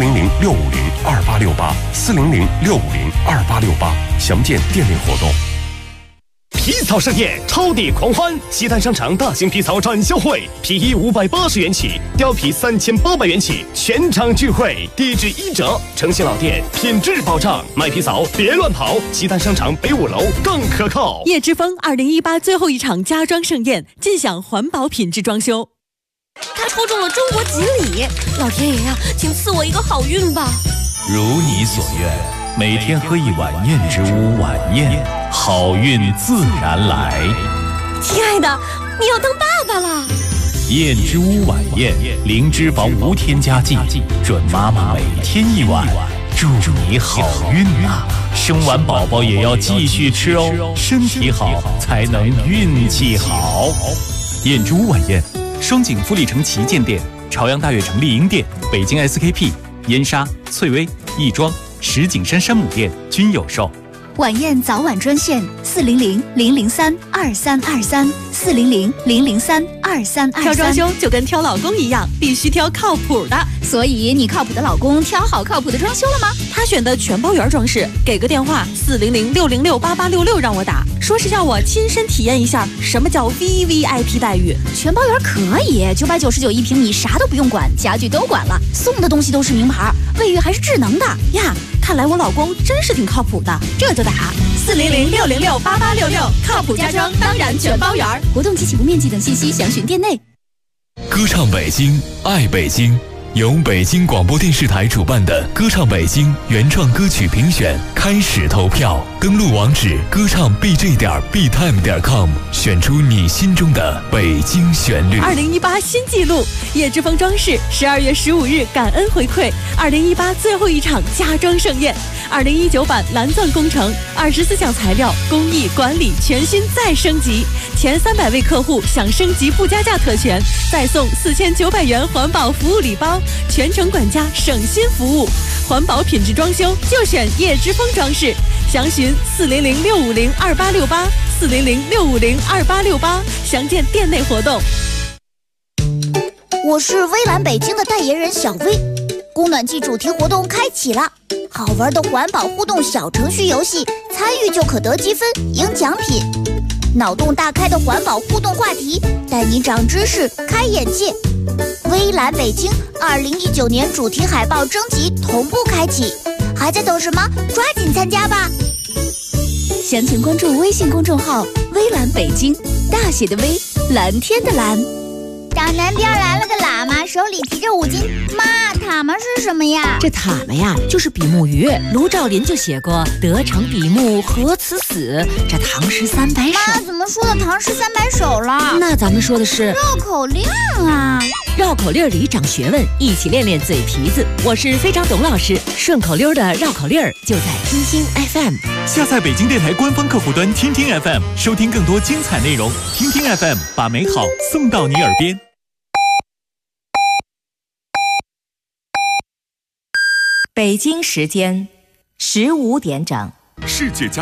400-650-2868，400-650-2868，详见店内活动。 皮草盛宴，超抵狂欢！西单商场大型皮草展销会，皮衣580元起，貂皮3800元起，全场聚会，低至1折。诚信老店，品质保障，买皮草别乱跑。西单商场北5楼更可靠。 叶之峰2018最后一场家装盛宴，尽享环保品质装修。 他抽中了中国锦鲤，老天爷呀，请赐我一个好运吧！ 如你所愿，每天喝一碗燕之屋晚宴，好运自然来。 亲爱的，你要当爸爸了！ 燕之屋晚宴，零脂肪无添加剂，准妈妈每天一碗，祝你好运啊！生完宝宝也要继续吃哦，身体好才能运气好。 燕之屋晚宴。双井富力城旗舰店、朝阳大悦城丽婴店、北京 SKP、燕莎、翠微、亦庄、石景山山姆店均有售。 晚宴早晚专线400-003-2323，400-003-2323。 挑装修就跟挑老公一样，必须挑靠谱的。 所以你靠谱的老公挑好靠谱的装修了吗？ 他选的全包园装饰，给个电话400-606-8866让我打，说是叫我亲身体验一下什么叫 VVIP 待遇。 全包园可以，999一平米，啥都不用管，家具都管了，送的东西都是名牌，卫浴还是智能的呀。看来我老公真是挺靠谱的，这就打 400-606-8866，靠谱家装当然全包圆。 活动及起步面积等信息详询店内。 歌唱北京，爱北京。由北京广播电视台主办的歌唱北京原创歌曲评选开始投票，登录网址歌唱 bj.btime.com， 选出你心中的北京旋律。 2018新纪录，叶之峰装饰12月15日感恩回馈2018最后一场家装盛宴，2019版蓝钻工程24项材料工艺管理全新再升级，前300位客户享升级不加价特权，再送4900元环保服务礼包，全程管家省心服务，环保品质装修就选叶之峰装饰，详询400-650-2868 400-650-2868，详见店内活动。 我是微蓝北京的代言人小薇，供暖季主题活动开启了，好玩的环保互动小程序游戏，参与就可得积分赢奖品，脑洞大开的环保互动话题，带你长知识开眼界。微蓝北京2019年主题海报征集同步开启，还在等什么？抓紧参加吧！详情关注微信公众号微蓝北京，大写的微，蓝天的蓝。 大南边来了个喇嘛，手里提着5斤。妈，塔嘛是什么呀？ 这塔嘛呀，就是比目鱼。卢照邻就写过“得成比目何辞死”，这唐诗300首。 妈，怎么说的唐诗300首了？ 那咱们说的是绕口令啊！ 绕口令里长学问，一起练练嘴皮子。我是非常董老师，顺口溜的绕口令就在听听 FM。 下载北京电台官方客户端听听 FM， 收听更多精彩内容。听听 FM， 把美好送到你耳边。 北京时间15点整， 世界家